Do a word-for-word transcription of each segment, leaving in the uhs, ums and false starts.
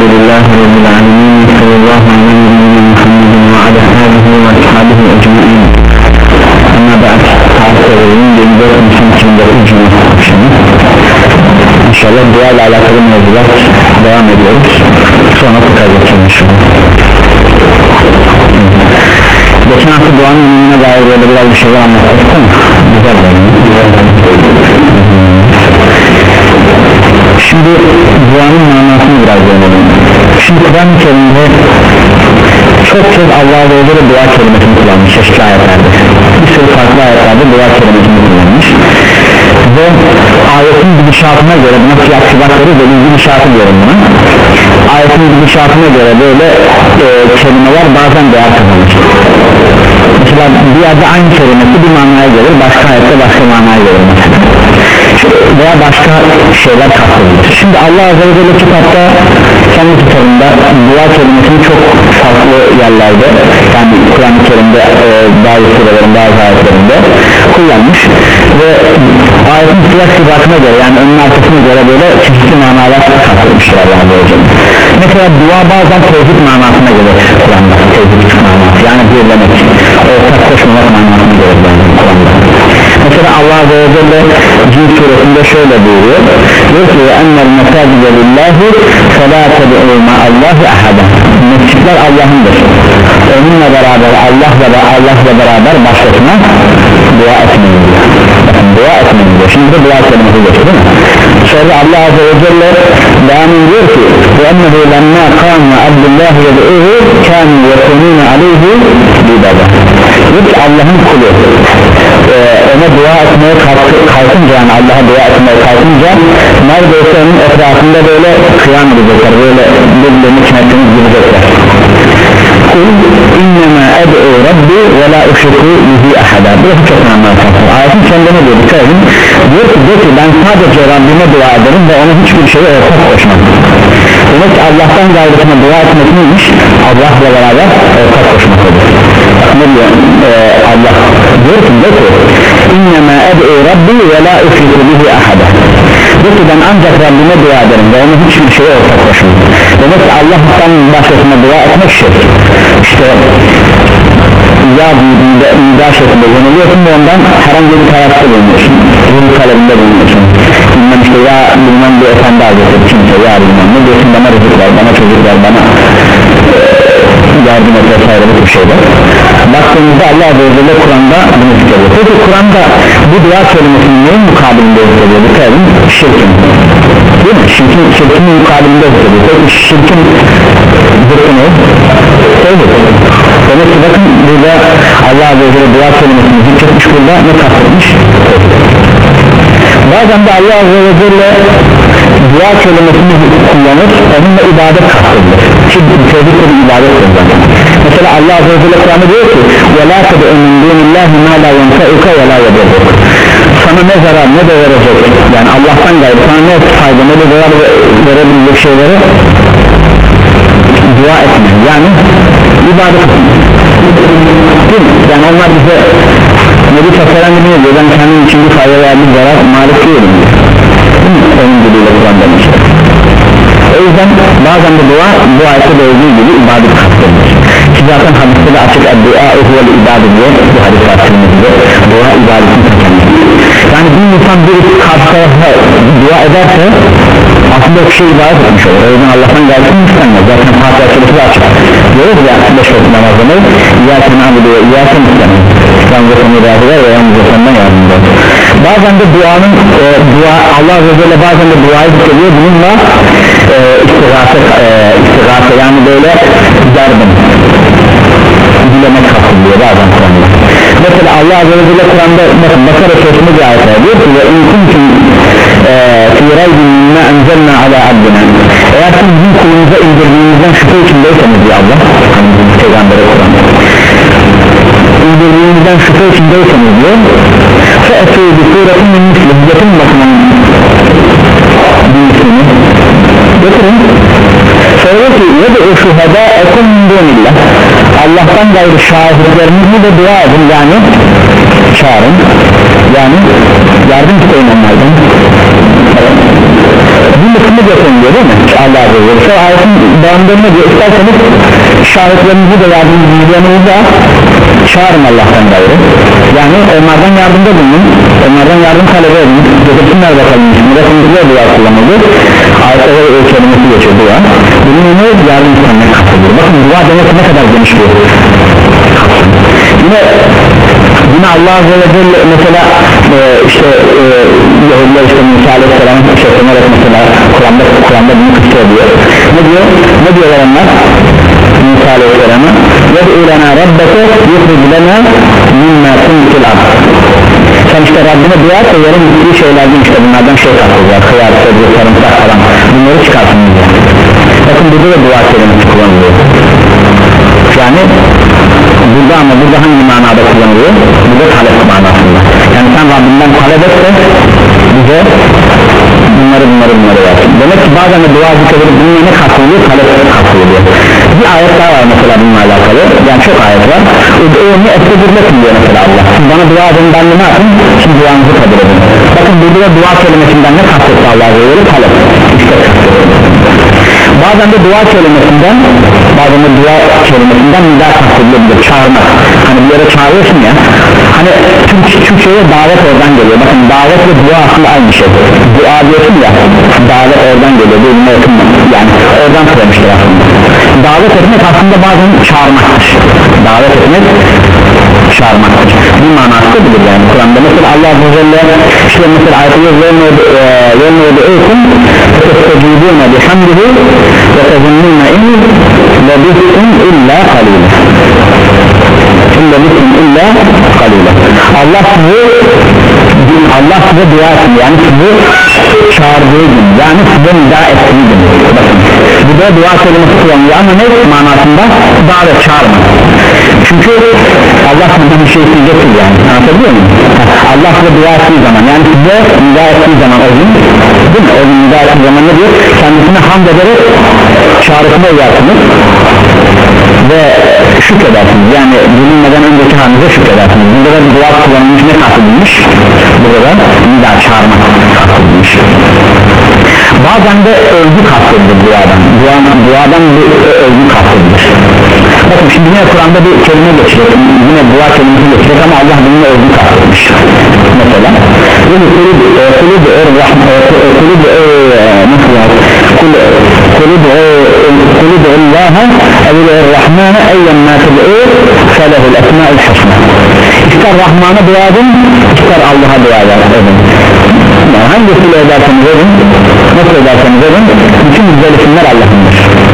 Elhamdülillahi Rabbil Alemin. Sallallahu aleyhi ve Muhammedin ve ala alihi ve ashabihi ecmaîn. Ama ba'd. Tarihlerin yirmi dört Nisan iki bin dokuz Cuma akşamı. İnşallah dua ile alakalı mevzular devam ediyoruz. Sonra tekrar geçelim inşallah. Geçen hafta duanın önüne dair böyle biraz bir şeyler anlattık mı? Güzel Şimdi duanın manasını biraz öğrenelim. Şimdi Kur'an-ı Kerim'de çok kez Allah Azze ve Celle dua kelimesini kullanmış çeşitli ayetlerde. Bir sürü farklı ayetlerde dua kelimesini kullanmış. Ve ayetin gidişatına göre buna siyah sıfatları ve gidişatı diyorum buna. Ayetin gidişatına göre böyle e, kelimeler bazen değer kazanır. Mesela bir yerde aynı kelimesi bir manaya gelir, başka ayette başka manaya gelir veya başka şeyler kastedilir. Şimdi Allah Azze ve Celle kitapta kendi kitabında dua kelimesini çok farklı yerlerde, yani Kur'an-ı Kerim'de e, bazı surelerin bazı ayetlerinde kullanmış ve ayetin siyah sıfatına göre, yani önün arkasına göre böyle çeşitli manalar kastedilmişler Allah Azze ve Celle. Mesela dua bazen tevhid manasına gelir Kur'an'da, tevhid manası, yani birlemek, ortak koşmamak manasına gelir Kur'an'da. Mesela Allah Azze ve Celle Cin suresinde şöyle buyuruyor, diyor ki ennel mesacide lillahi felâ ted'û ma'allâhi ahada. Mescitler Allah'ındır, onunla beraber Allah'la da Allah'la beraber başkasına dua etmeyin diyor. Dua etmeyin diyor. Şimdi de dua kelimesi geçiyor değil mi? Sonra Allah Azze ve Celle devam ediyor ki وَاَنَّهُ لَمَّا قَامَ عَبْدُ اللّٰهِ يَدْعُوهُ كَانُوا يَكُونُونَ عَلَيْهِ بِبَدَى. Diyor ki Allah'ın kulu ee, ona dua etmeye kalkınca, yani Allah'a dua etmeye kalkınca neredeyse onun etrafında böyle kıyam edecekler, böyle birbirlerini kenetlerini girecekler. Kul innema ed'u rabbi ve la uşriku bihi ahada. Bu çok önemli arkadaşlar. Ayetin kendine diyor, dikkat edin. Diyor ki, diyor ki ben sadece Rabbime dua ederim ve ona hiçbir şeye ortak koşmam. Demek ki Allah'tan gayrısına dua etmek neymiş? Allah'la beraber ortak koşmak olur. Ne diyor ee, Allah? Diyor ki, diyor ki innema ed'u rabbi ve la uşriku bihi ahada. Diyor ki ben ancak Rabbime dua ederim ve ona hiçbir şeye ortak koşmam. Demek ki Allah'tan başkasına dua etmek şey. İşte ya büyüdüğünde imza şeklinde yanılıyorsun ve ondan herhangi bir hayatta bulunuyorsun, ruh talebinde bulunuyorsun. Bilmem işte ya bilmem bir efendi hazretleri kimse, ya bilmem ne diyorsun, bana rızık ver, bana çocuk ver, bana yardım et vesaire bu tür şeyler. Baktığımızda Allah Azze ve Celle Kur'an'da bunu zikrediyor. Peki Kur'an'da bu dua kelimesinin neyin mukabilinde zikrediyor? Dikkat edin, şirkin. Değil mi? Şirkin, şirkin mukabilinde zikrediyor. Peki şirkin zıttı ne? Tevhid. Demek ki bakın burada Allah Azze ve Celle dua kelimesini zikretmiş, burada ne kastetmiş? Bazen de Allah Azze ve Celle dua kelimesini kullanır, onunla ibadet kastedilir. Şimdi tevhid bir ibadet kullanır. Mesela Allah Azze ve Celle Kur'an'da diyor ki وَلَا تَدْعُ مِنْ دُونِ اللّٰهِ مَا لَا يَنْفَعُكَ وَلَا يَضُرُّكَ. Sana ne zarar ne de verecek, yani Allah'tan gayrı sana ne fayda ne de zarar verebilecek şeyleri dua etme, yani ibadet etme. Değil mi? Yani onlar bize Nebi Tasarani ne diyor, ben kendim için bir fayda veya bir zarar malik değilim. Onun diliyle Kur'an'da işte. O yüzden bazen de dua bu ayette de olduğu gibi ibadet kastedilir. Ki zaten hadiste de açık dua uhuvel ibadet diye bu hadis kastedilmekte, dua ibadetin kendisi. Yani bir insan bir karşı tarafa dua ederse aslında o kişi ibadet etmiş olur. O yüzden Allah'tan gayrısını istenmez. Zaten Fatiha suresi de açık. Diyoruz ya beş vakit namazını İyyâke na'budu ve İyyâke nestaîn. Yalnız onu razı ver ve yalnız ondan yardımcı olur. Bazen de duanın e, dua Allah Azze ve Celle bazen de duayı zikrediyor. Bununla e, istigâse e, istigâse yani böyle yardım dilemek kastediliyor bazen Kur'an'da. Mesela Allah Azze ve Celle Kur'an'da bakın Bakara suresinde bir ayet var, diyor ki ve in kuntum fi raybin mimma enzelna ala abdina. Eğer siz bizim kulumuza indirdiğimizden şüphe içindeyseniz diyor Allah, hani bizim Peygamber'e Kur'an'da indirdiğimizden şüphe içindeyseniz diyor fe'etû bi suretin min misli, getirin bakımın birisini getirin. Söyle ki yed'u şuhedâekum min dûnillah, Allah'tan gayrı şahitlerinizi de dua edin, yani çağırın, yani yardım isteyin onlardan. bir mısını götürüyor değil mi? Allah Azze ve Celle şu ayetin devamlarına diyor, isterseniz şahitlerinizi de yardımcılarınızı da çağırın Allah'tan gayrı, yani onlardan yardımda bulunun, onlardan yardım talep edin, getirsinler bakalım. Burada dua kullanıldı, ayetleri o kelimesi geçiyor dua, bunun önüne yardım istemek kastediyor. Bakın dua demek ne kadar geniş bir yine yine Allah Azze ve Celle mesela e, işte e, Yahudiler işte Musa Aleyhisselam'ın şeklenerek mesela Kur'an'da Kur'an'da bunu kısa diyor. Ne diyor? Ne diyorlar onlar? Musa Aleyhisselam'a yed'u lena rabbeke yukhruj lena mimma tunbitul ard. Sen işte Rabbine dua et, yarın bittiği şeylerden işte bunlardan şey katılacak, kıyar, sebze, sarımsak falan, bunları çıkarsın diye. Bakın burada da dua kelimesi kullanılıyor. Yani burada, ama burada hangi manada kullanılıyor? Burada talep manasında. Yani sen Rabbinden talep et de bize bunları bunları bunları versin. Demek ki bazen de dua zikredilip bununla ne katılıyor? Talep katılıyor. Bir ayet daha var mesela bununla alakalı, yani çok ayet var. Onu estağfurullah diyor mesela Allah. Siz bana dua edin, ben de ne yapayım? Şimdi duanızı kabul edin. Bakın burada da dua kelimesinden ne kastetti Allah'a göre? Talep. İşte bazen de dua kelimesinden bazen de dua kelimesinden nida kastedilebilir, çağırmak. Hani bir yere çağırıyorsun ya, hani Türk, Türkçe'ye davet oradan geliyor. Bakın davet ve dua aslında aynı şey. Dua diyorsun ya, davet oradan geliyor, bölümüne yakınma, yani oradan söylemiştir aslında. Davet etmek aslında bazen çağırmaktır. Davet etmek çağırmaktır. Bir manası budur yani Kur'an'da. Mesela Allah Azze ve Celle işte mesela ayetinde yönlüğü eykum testecibune bihamdihi ve tezinnune in lebistum illa kalile illa lebistum illa kalile. Allah size Allah size dua etsin, yani sizi çağırdığı gün, yani size nida ettiği gün. Bakın bu da dua kelimesi kullanılıyor ama ne manasında? Davet, çağırma. Çünkü Allah sizden bir şey isteyecektir yani, anlatabiliyor muyum? Allah size dua ettiği zaman, yani size nida ettiği zaman o gün, değil mi? O gün nida ettiği zaman ne diyor? Kendisine hamd ederek çağrısına uyarsınız ve şükredersiniz, yani bilinmeden önceki halinize şükredersiniz. Burada da bir dua kullanılmış, ne kastedilmiş? Burada da nida, çağırmak kastedilmiş. Bazen de övgü kastedilir duadan, duadan, duadan bir övgü kastedilir. Bakın şimdi yine Kur'an'da bir kelime geçecek, yine dua kelimesi geçecek ama Allah bununla övgü kastedilmiş. Mesela kulübü kulübü kulübü nasıl var? kulübü kulübü Allah'a evvel Rahman'a eyyen ma ted'u felehul esma'ul husna. İster Rahman'a dua edin, ister Allah'a dua edin. Yani hangisiyle ederseniz edin, nasıl ederseniz edin, bütün güzel isimler Allah'ındır.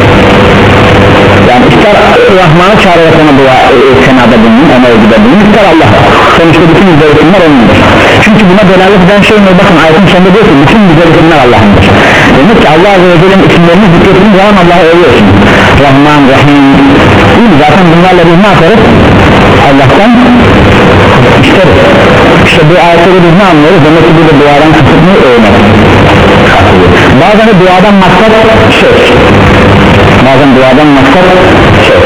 Yani ister Rahman'a çağırarak ona dua senada bulunun, ona ödüde bulunun, ister Allah'a. Sonuçta bütün güzel isimler O'nundur. Çünkü buna delalet eden şey ne? Bakın ayetin sonunda diyor ki bütün güzel isimler Allah'ındır. Demek ki Allah Azze ve Celle'nin isimlerini zikrettiğin zaman Allah'a övüyorsun. Rahman, Rahim. Değil mi? Zaten bunlarla biz ne yaparız? Allah'tan isteriz. İşte bu ayetleri biz ne anlıyoruz? Demek ki burada duadan kasıtını övmek. Bazen de duadan maksat söz. Bazen duadan maksat söz.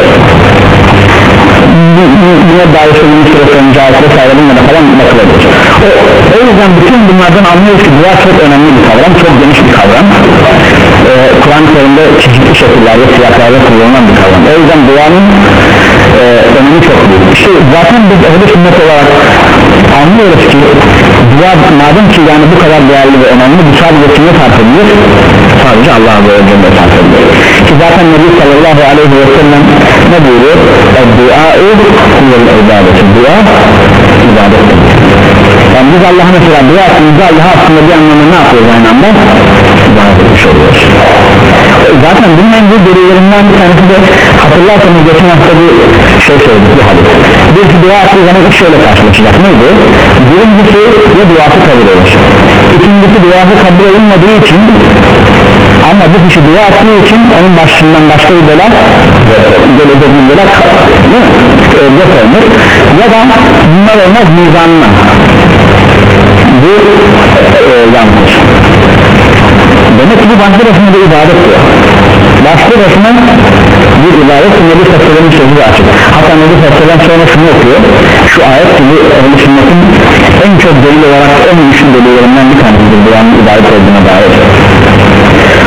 Buna dair bir süre önce ayetleri sayılımla da falan bakılabilir. O, o yüzden bütün bunlardan anlıyoruz ki dua çok önemli bir kavram, çok geniş bir kavram. Ee, Kur'an-ı Kerim'de çeşitli şekillerde, siyaslarda kullanılan bir kavram. O yüzden duanın e, önemi çok büyük. İşte zaten biz ehl-i sünnet olarak anlıyoruz ki dua madem ki yani bu kadar değerli ve önemli, bu sadece kime sarf edilir? Sadece Allah'a ve Celle sarf edilir. Ki zaten Nebi sallallahu aleyhi ve sellem ne buyuruyor? Dua-ı kuvvel ibadeti. Dua ibadettir. Yani biz Allah'a mesela dua ettiğimizde Allah'a aslında bir anlamda ne yapıyoruz aynı anda? İbadet etmiş oluyoruz. Zaten bunun en büyük delillerinden bir tanesi de hatırlarsanız geçen hafta bir şey söyledik, bir hadis. Birisi dua ettiği zaman üç şeyle karşılaşacak. Neydi? Birincisi ya duası kabul olur. İkincisi duası kabul edilmediği için ama bu kişi dua ettiği için onun başından başka bir bela gelecek bir bela yok olmuş ya da bunlar olmaz mizanına bu e, yanlış. Demek ki bu başlı başına bir ibadet diyor. Başlı başına bir ibadet Nebi Sallallahu sözü açık. Hatta Nebi Sallallahu sonra şunu okuyor. Şu ayet gibi ehl-i sünnetin en çok delil olarak en güçlü delillerinden bir tanesidir. Duanın ibadet olduğuna dair.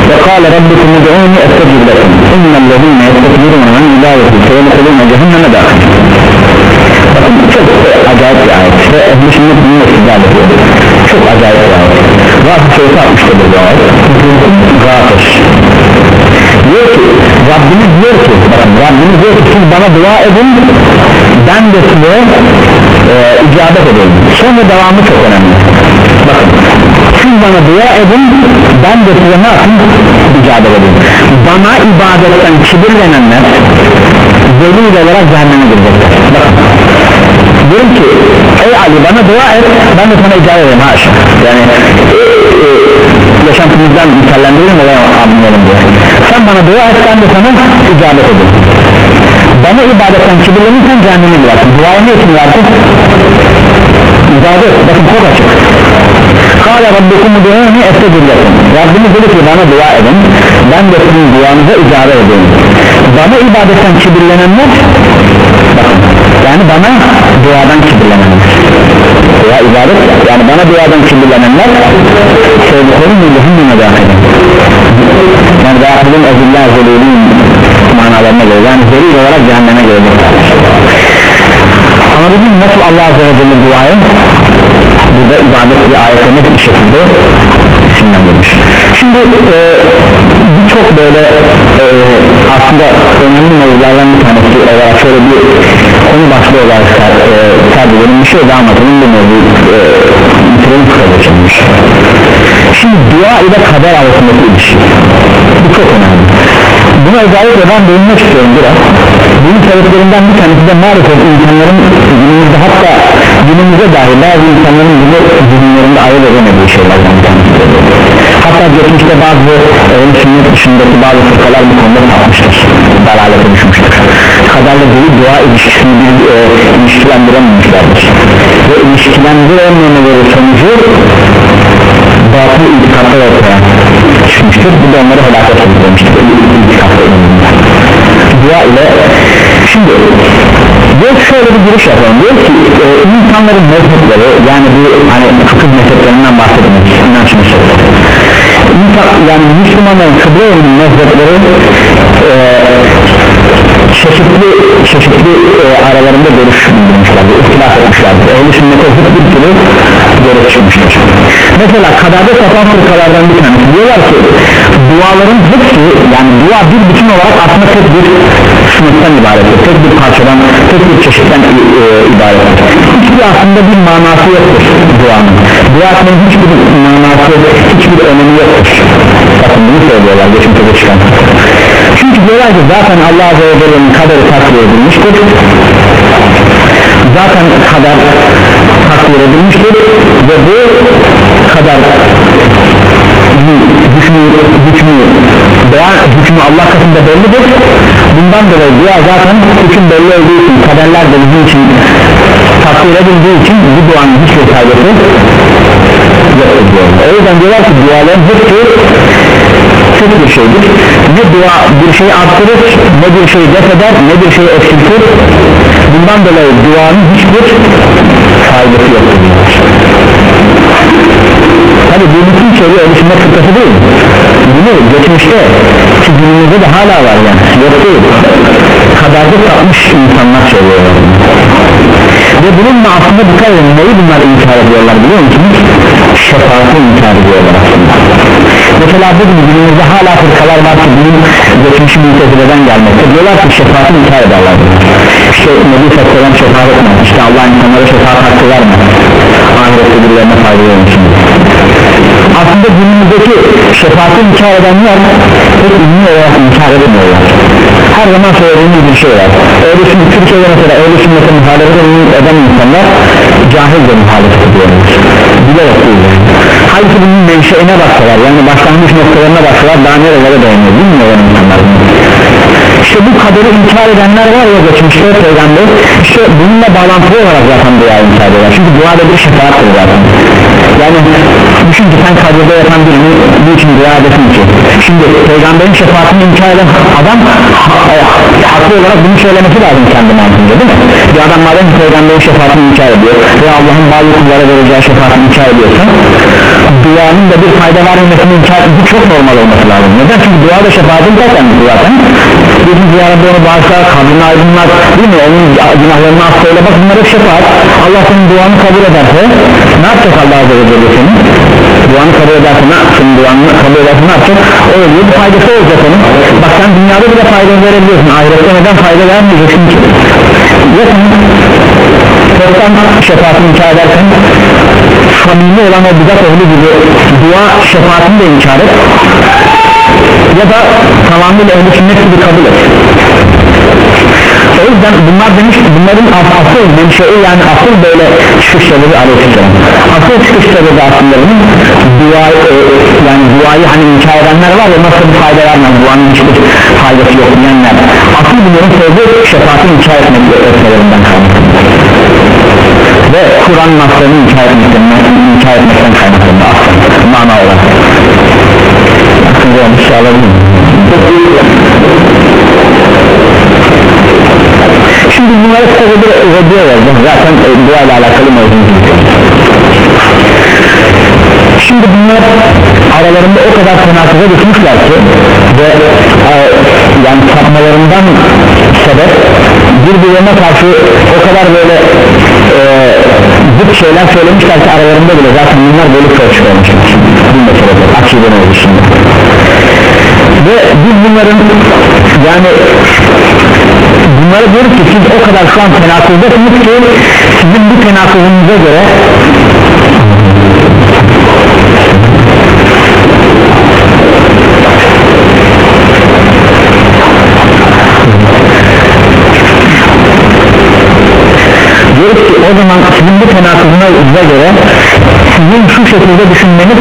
ve kâle rabbukum ud'ûni estecib lekum innellezîne yestekbirûne an ibâdeti seyedhulûne cehenneme dâhil. Bakın çok acayip bir ayet ve ehl-i sünnet bunu istidlal ediyor. Çok acayip bir ayet. Gâfir suresi altmışta bu ayet. Gâfir diyor ki, Rabbimiz diyor ki, bakın Rabbimiz diyor ki siz bana dua edin, ben de size e, icabet edeyim. Sonra devamı çok önemli. Bakın siz bana dua edin, ben de size ne yapayım? İcabet edeyim. Bana ibadetten kibirlenenler zelil olarak cehenneme girecekler. Bakın diyorum ki ey Ali bana dua et, ben de sana icabet edeyim. Haşa yani e, e, yaşantımızdan misallendirelim ve anlayalım diye. Sen bana dua et, ben de sana icabet edeyim. Bana ibadetten kibirlenirsen cehenneme girersin. Duayı ne için versin? İbadet. Bakın çok açık. Kâle rabbukum ud'ûni estecib lekum. Rabbimiz dedi ki bana dua edin, ben de sizin duanıza icabet edeyim. Bana ibadetten kibirlenenler, bakın yani bana duadan kibirlenenler, dua ibadet yani bana duadan kibirlenenler sevdiklerim ve cehenneme dâhil. Yani dâhilin ezillâh zelîlîn manalarına göre, yani zelîl olarak cehenneme gelecekler. Ama bizim nasıl Allah Azze ve Celle duayı burada ibadet bir ayette net bir şekilde isimlendirmiş. Şimdi e, çok böyle e, aslında önemli mevzulardan bir tanesi olarak şöyle bir konu başlığı olarak e, tercih edelim, bir şey daha anlatalım, bu mevzu e, bitirelim kısaca çekmiş. Şimdi dua ile kader arasındaki ilişki bu çok önemli. Buna özellikle ben değinmek istiyorum biraz. Bunun sebeplerinden bir tanesi de maalesef insanların günümüzde, hatta günümüzde dahi bazı insanların bunu zihinlerinde ayırt edemediği şeylerden bir tanesi. Hatta geçmişte bazı öyle sünnet dışındaki bazı fırkalar bu konuda sapmıştır, dalalete düşmüştür. Kaderle değil dua ilişkisini bir e, ilişkilendirememişlerdir ve ilişkilendirememeleri sonucu batıl itikatlar ortaya çıkmıştır. Bu da onları helakete sürüklemiştir. Dua ile şimdi diyor şöyle bir giriş yapalım, diyor ki e, insanların mezhepleri, yani bu hani fıkıh mezheplerinden bahsedilmek, inanç mezhepleri, İnsan, yani Müslümanların kıble yönünün mezhepleri e, çeşitli çeşitli e, aralarında görüş bildirmişlerdir, ihtilaf etmişlerdir. Ehl-i sünnete zıt bir türlü görüş çıkmıştır. Mesela kaderde sapan fırkalardan bir tanesi diyorlar ki duaların hepsi, yani dua bir bütün olarak aslında tek bir sınıftan ibarettir, tek bir parçadan, tek bir çeşitten e, e, ibarettir. Hiçbir aslında bir manası yoktur duanın. Duanın hiçbir manası, hiçbir önemi yoktur. Bakın bunu söylüyorlar geçmişte çıkan. Çünkü diyorlar ki zaten Allah Azze ve Celle'nin kaderi takdir edilmiştir. Zaten kader takdir edilmiştir ve bu kader hükmü, hükmü, dua hükmü Allah katında bellidir. Bundan dolayı dua zaten hüküm belli olduğu için, kaderler de bizim için takdir edildiği için bu duanın hiçbir faydası yoktur diyorlar. O yüzden diyorlar ki duaların hepsi tek bir şeydir. Ne dua bir şeyi arttırır, ne bir şeyi def eder, ne bir şeyi eksiltir. Bundan dolayı duanın hiçbir faydası yoktur diyorlar. Tabi bu bütün şeyi öyle sünnet fıkrası değil. Bunu geçmişte ki günümüzde de hala var yani. Yok değil. Kaderde sapmış insanlar söylüyorlar. Ve bununla aslında dikkat edin, neyi bunlar inkar ediyorlar biliyor musunuz? Şefaati inkar ediyorlar aslında. Mesela bugün günümüzde hala fırkalar var ki bunun geçmişi mültezileden gelmekte. Diyorlar ki şefaati inkar ederler. İşte Nebi Sallallahu şefaat etmez. İşte Allah insanlara şefaat hakkı vermez. Ahirette birilerine fayda olmuşsun. Aslında günümüzdeki şefaati inkar edenler pek ünlü olarak inkar edemiyorlar. Her zaman söylediğimiz bir şey var. Öyle şimdi Türkiye'de mesela öyle sünnete muhalefet eden insanlar cahilce muhalefet ediyorlar. Bilerek değil yani. Halbuki bunun menşeine baksalar, yani başlangıç noktalarına baksalar daha nerelere dayanıyor, bilmiyorlar insanlar. İşte bu kaderi inkar edenler var ya geçmişte peygamber, işte bununla bağlantılı olarak zaten dua inkar ediyorlar. Çünkü duada bir şefaattir zaten. Yani düşün ki sen kabirde yatan birini niçin dua edesin ki? Şimdi peygamberin şefaatini inkar eden adam ha, haklı olarak bunu söylemesi lazım kendi mantığında, değil mi? Bir adam madem ki peygamberin şefaatini inkar ediyor ve Allah'ın bazı kullara vereceği şefaatini inkar ediyorsa duanın da bir fayda vermemesini inkar etmesi çok normal olması lazım. Neden? Çünkü dua da şefaatin zaten zaten bizim ziyarette onu bağışlar, kabrini aydınlar, değil mi? Onun günahlarını affeyle, bak bunlar hep şefaat. Allah senin duanı kabul ederse ne yapacak Allah Azze ve Celle senin? Duanı kabul ederse ne yapacak? Duanı kabul ederse ne yapacak? O ölüyor, bir faydası olacak onun. Bak sen dünyada bile fayda verebiliyorsun, ahirette neden fayda vermeyeceksin ki? Ya sen toptan şefaatini inkar edersen samimi olan o bidat ehli gibi dua şefaatini de inkar et ya da tamamıyla ehli sünnet gibi kabul et. O yüzden bunlar demiş ki bunların asıl menşei, yani asıl böyle çıkış sebebi aleyhisselam, asıl çıkış sebebi aslında bunun dua, e, yani duayı hani inkar edenler var ya, nasıl bir fayda vermez, duanın hiçbir faydası yok diyenler, asıl bunların sebebi şefaatini inkar etmek etmelerinden kaynaklanıyor ve Kur'an naslarını inkar etmekten inkar etmekten kaynaklanıyor aslında mana olarak. Aklınca olmuş alabilir miyim? Şimdi bunları kısaca bir ödüyor yazdım zaten e, dua ile alakalı mevzumuz. Şimdi bunlar aralarında o kadar tenakuza düşmüşler ki ve e, yani sapmalarından sebep birbirlerine karşı o kadar böyle e, zıt şeyler söylemişler ki aralarında bile zaten bunlar böyle çok olmuşlar bu meselede akiden olduğu şimdi ve biz bunların yani bunlara diyoruz ki siz o kadar şu an tenakuzdasınız ki sizin bu tenakuzunuza göre diyoruz ki o zaman sizin bu tenakuzunuza göre sizin şu şekilde düşünmeniz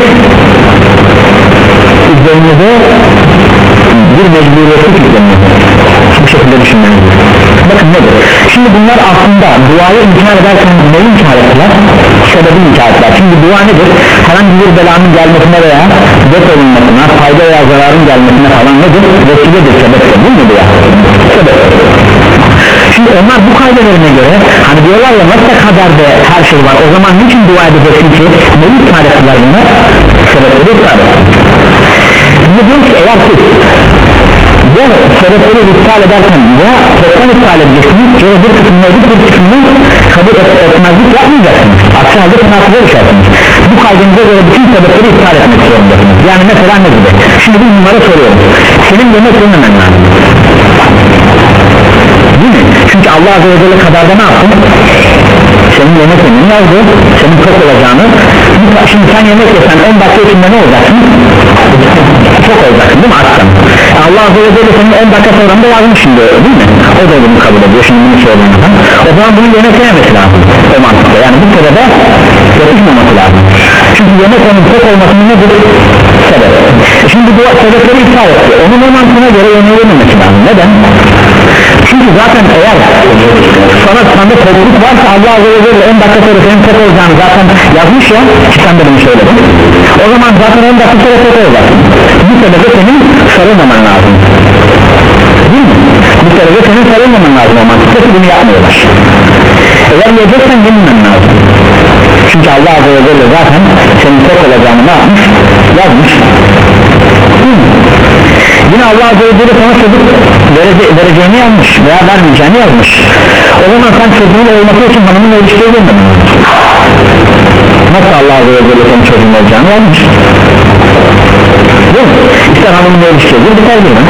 üzerinize bir mecburiyetlik yüklenir bu şekilde düşünmeniz. Bakın nedir? Şimdi bunlar aslında duayı inkar ederken neyi inkar ettiler? Sebebi inkar ettiler. Şimdi dua nedir? Herhangi bir belanın gelmesine veya def olunmasına, fayda veya zararın gelmesine falan nedir? Vesiledir, sebeptir, değil mi dua? Sebep. Şimdi onlar bu kaydelerine göre hani diyorlar ya nasıl kaderde her şey var, o zaman niçin dua edeceksin ki? Neyi iptal ettiler bunlar? Sebepleri iptal ettiler. Şimdi diyor ki eğer siz bu sebepleri iptal ederken ya toptan iptal edeceksiniz ya bir kısmını edip bir kısmını kabul et, etmezlik yapmayacaksınız. Aksi halde tenaküze düşersiniz. Bu kaydınıza göre bütün sebepleri iptal etmek zorundasınız. Yani mesela ne gibi? Şimdi biz bunlara soruyoruz. Senin yemek yememen lazım. Değil mi? Çünkü Allah Azze ve Celle kaderde ne yaptın? Senin yemek yemenin yazdı, senin tok olacağını. Şimdi sen yemek yesen on dakika içinde ne olacaksın? Çok olacaksın değil mi? Açsan. Allah Azze ve Celle senin on dakika sonra da yazmış şimdi, değil mi? O da bunu kabul ediyor şimdi bunu söylediğinde. O zaman bunu yemek yememesi lazım o mantıkta. Yani bu sırada yapışmaması lazım. Çünkü yemek onun tok olmasının nedir? Sebep. Şimdi bu sebepleri iptal etti. Onun o mantığına göre yemeği yememesi lazım. Neden? Çünkü zaten eğer sana sende tokluk varsa Allah Azze ve Celle on dakika sonra senin tok olacağını zaten yazmış ya, ki sen de bunu söyledin. O zaman zaten on dakika sonra tok olacaksın. Bu sebeple senin sarılmaman lazım. Değil mi? Bu sebeple senin sarılmaman lazım o mantıkta ki bunu yapmıyorlar. Eğer yiyeceksen yememen lazım. Çünkü Allah Azze ve Celle zaten senin tok olacağını ne yapmış? Yazmış. Değil mi? Yine Allah Azze ve Celle sana çocuk verece vereceğini yazmış veya vermeyeceğini yazmış. O zaman sen çocuğun olması için hanımın ilişkiye girmedin. Nasıl Allah Azze ve Celle senin çocuğun olacağını yazmış? Değil mi? İster hanımın ilişkiye gir, biter girme.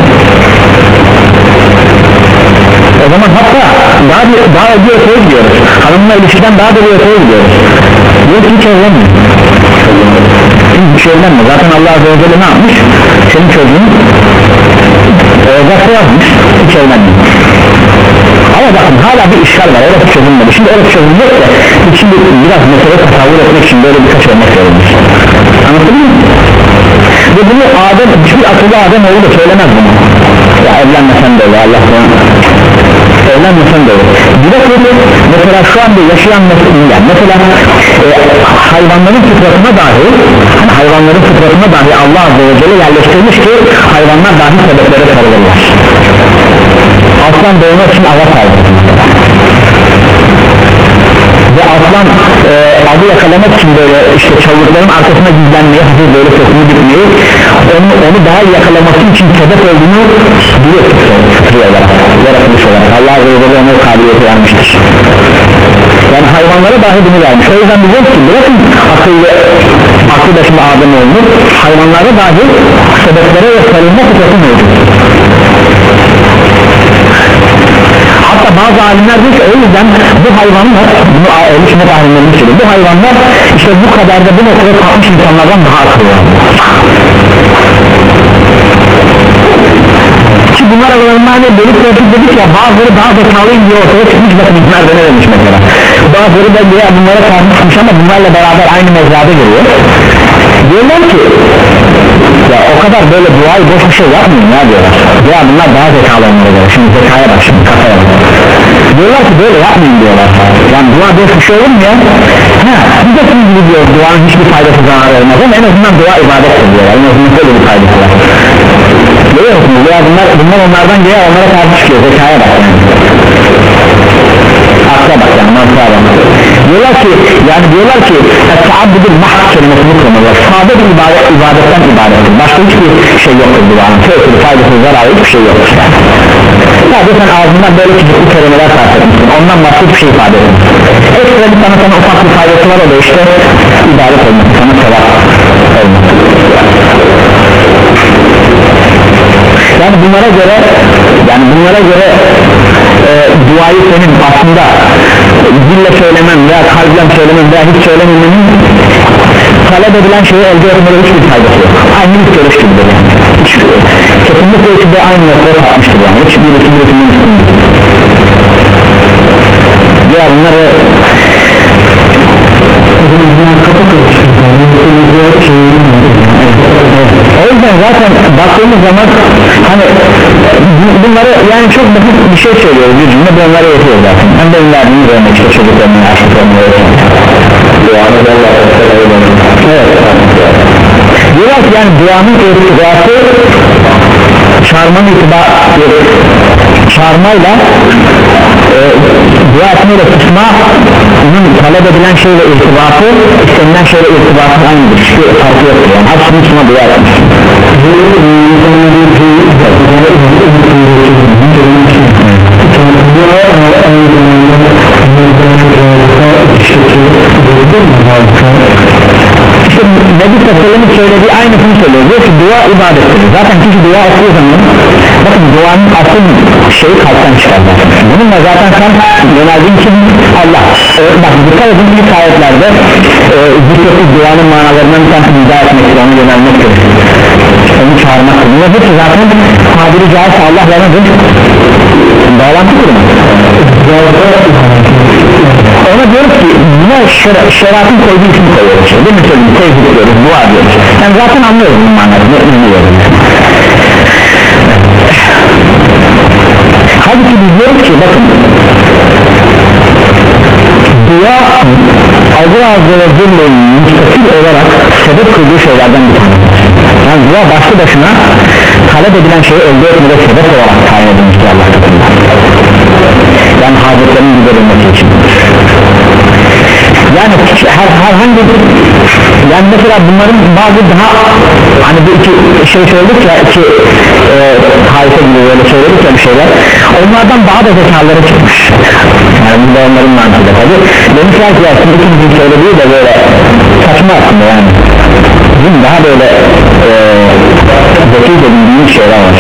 O zaman hatta daha bir, daha bir öteye gidiyoruz. Hanımla ilişkiden daha da bir öteye gidiyoruz. Diyor ki hiç evlenme. Hiç evlenme. Zaten Allah Azze ve Celle ne yapmış? Senin çocuğun olacaksa yazmış, hiç evlenme. Ama bakın hala bir işgal var, orası çözülmedi. Şimdi orası çözülecek de şimdi biraz mesele tasavvur etmek için böyle birkaç örnek verilmiş. Anladın mı? Ve bunu Adem, hiçbir akıllı Adem oğlu da söylemez bunu. Ya evlenmesen de olur, Allah sana evlenmesen de olur. Bir de mesela şu anda yaşayan mesela, mesela e, hayvanların fıtratına dahi hani hayvanların fıtratına dahi Allah Azze ve Celle yerleştirmiş ki hayvanlar dahi sebeplere sarılır. aslan doğmak için ava saldırır ve aslan e, avı yakalamak için böyle işte çavukların arkasına gizlenmeyi, hafif böyle sesini gitmeyi, onu, onu daha iyi yakalaması için sebep olduğunu biliyor tutuyorlar yaratılış olarak. Allah Azze ve Celle ona kabiliyeti vermiştir. Yani hayvanlara dahi bunu vermiş. O yüzden biliyoruz ki bırakın akıllı aklı başında Adem olmuş, hayvanlara dahi sebeplere ve sarılma fıtratı mevcut. Hatta bazı alimler diyor ki o yüzden bu hayvanlar, bunu ehl-i alimlerinin söylüyor, bu hayvanlar işte bu kadar da bu noktada kalmış insanlardan daha akıllı. Ki bunlar aralarında hani bölük bölük dedik ya, bazıları daha zekalıyım diye ortaya çıkmış, bakın bunlar da ne demiş mesela, bazıları da diye bunlara tartışmış ama bunlarla beraber aynı mezrada geliyor. Diyorlar ki ya o kadar böyle duayı boş bir şey yapmayın ya diyorlar ya, bunlar daha zekalı onlara göre, şimdi zekaya bak, şimdi kafaya bak, diyorlar ki böyle yapmayın diyorlar. Yani dua boş bir şey olur mu ya? Ha, biz de şimdi biliyoruz duanın hiçbir faydası zararı olmaz ama en azından dua ibadettir diyorlar, en azından böyle bir faydası var. Görüyor musunuz ya, bunlar, bunlar onlardan geliyor, onlara karşı çıkıyor, zekaya bak yani, akla bak yani, mantığa bak. Diyorlar ki yani diyorlar ki et-taabbudul mahd kelimesini kullanıyorlar, sade bir ibadet, ibadetten ibarettir, başka hiçbir şey yoktur duanın, tesiri, faydası, zararı hiçbir şey yoktur. Sadece sen ağzından böyle küçük kelimeler sarf etmişsin, ondan başka hiçbir şey ifade etmişsin. Ekstra bir sana sana ufak bir faydası var, o da işte ibadet olması, sana sevap olması. Yani bunlara göre yani bunlara göre e, duayı senin aslında dille söylemen veya kalple söylemen veya hiç söylememenin talep edilen şeyi elde etmede hiçbir faydası yok. Aynı bir görüş gibidir yani. Hiç, kesinlikle içinde aynı noktaya atmıştır yani. Hiç birisi birisinin üstünde. Ya bunları o yüzden zaten baktığımız zaman hani bunları yani çok basit bir şey söylüyoruz, bir cümle bunları yapıyor zaten. Ben de önlerdiğimiz örnek işte çocuklarını, yaşlıklarını öğretiyorum. Evet. Diyorlar ki yani duanın irtibatı çağırmanın irtibatı çağırmayla e, dua etmeyle tutma onun talep edilen şeyle irtibatı istenilen şeyle irtibatı aynıdır, hiçbir farkı yoktur yani, hepsinin içine dua etmiş. İşte Nebi Sallallahu söylediği aynısını söylüyor, diyor ki dua ibadettir. Zaten kişi dua ettiği zaman bakın duanın asıl şeyi kalpten çıkar. Bununla zaten sen yöneldiğin için Allah e, bak dikkat edin ilk ayetlerde e, zikrettiği duanın manalarından bir tanesi nida etmektir, onu yönelmektir, onu çağırmaktır. Bunlar hepsi zaten tabiri caizse Allah'la nedir? Bağlantı kurmak. Ona diyoruz ki buna şer şeriatın koyduğu ismi koyuyoruz, değil mi söyleyeyim, tevhid diyoruz, dua diyoruz. Yani zaten anlıyoruz bunun manasını, anlıyoruz. Halbuki biz diyoruz ki bakın dua Allah Azze ve Celle'nin müstakil olarak sebep kıldığı şeylerden bir tanesi. Yani dua başlı başına talep edilen şeyi elde etmede sebep olarak tayin edilmiştir Allah katında. Yani hacetlerin giderilmesi için. Yani her, herhangi bir yani mesela bunların bazı daha hani bu iki şey söyledik ya, iki e, harika gibi böyle söyledik ya bir şeyler, onlardan daha da zekaları çıkmış. Yani bu da onların mantığıyla tabi. Demişler ki ya şimdi ikinci söylediği de böyle saçma aslında yani. Bizim daha böyle e, zekice bildiğimiz şeyler var.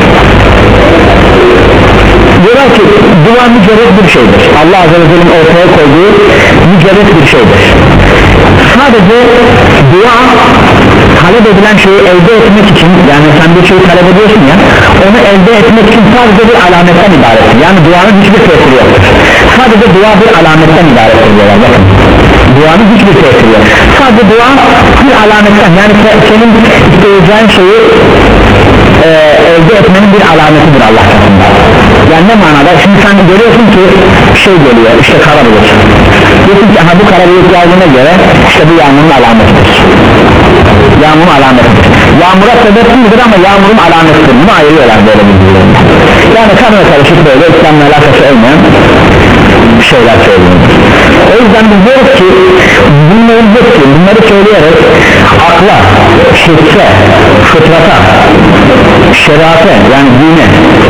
Diyorlar ki dua mücerret bir şeydir, Allah Azze ve Celle'nin ortaya koyduğu mücerret bir şeydir. Sadece dua talep edilen şeyi elde etmek için, yani sen bir şeyi talep ediyorsun ya, onu elde etmek için sadece bir alametten ibarettir. Yani duanın hiçbir tesiri yoktur. Sadece dua bir alametten ibarettir diyorlar, bakın. Duanın hiçbir tesiri yok. Sadece dua bir alametten, yani senin isteyeceğin şeyi e, elde etmenin bir alametidir Allah katında. Yani ne manada? Şimdi sen görüyorsun ki şey geliyor, işte kara bulut. Diyorsun ki aha bu kara bulut geldiğine göre işte bu yağmurun alametidir. Yağmurun alametidir. Yağmura sebep değildir ama yağmurun alametidir. Bunu ayırıyorlar böyle bir. Ya yani kanına karışık böyle İslam'la alakası olmayan şeyler söylüyor. O yüzden biz diyoruz ki bunları hepsi bunları söyleyerek akla, hisse, fıtrata, şeriate yani dine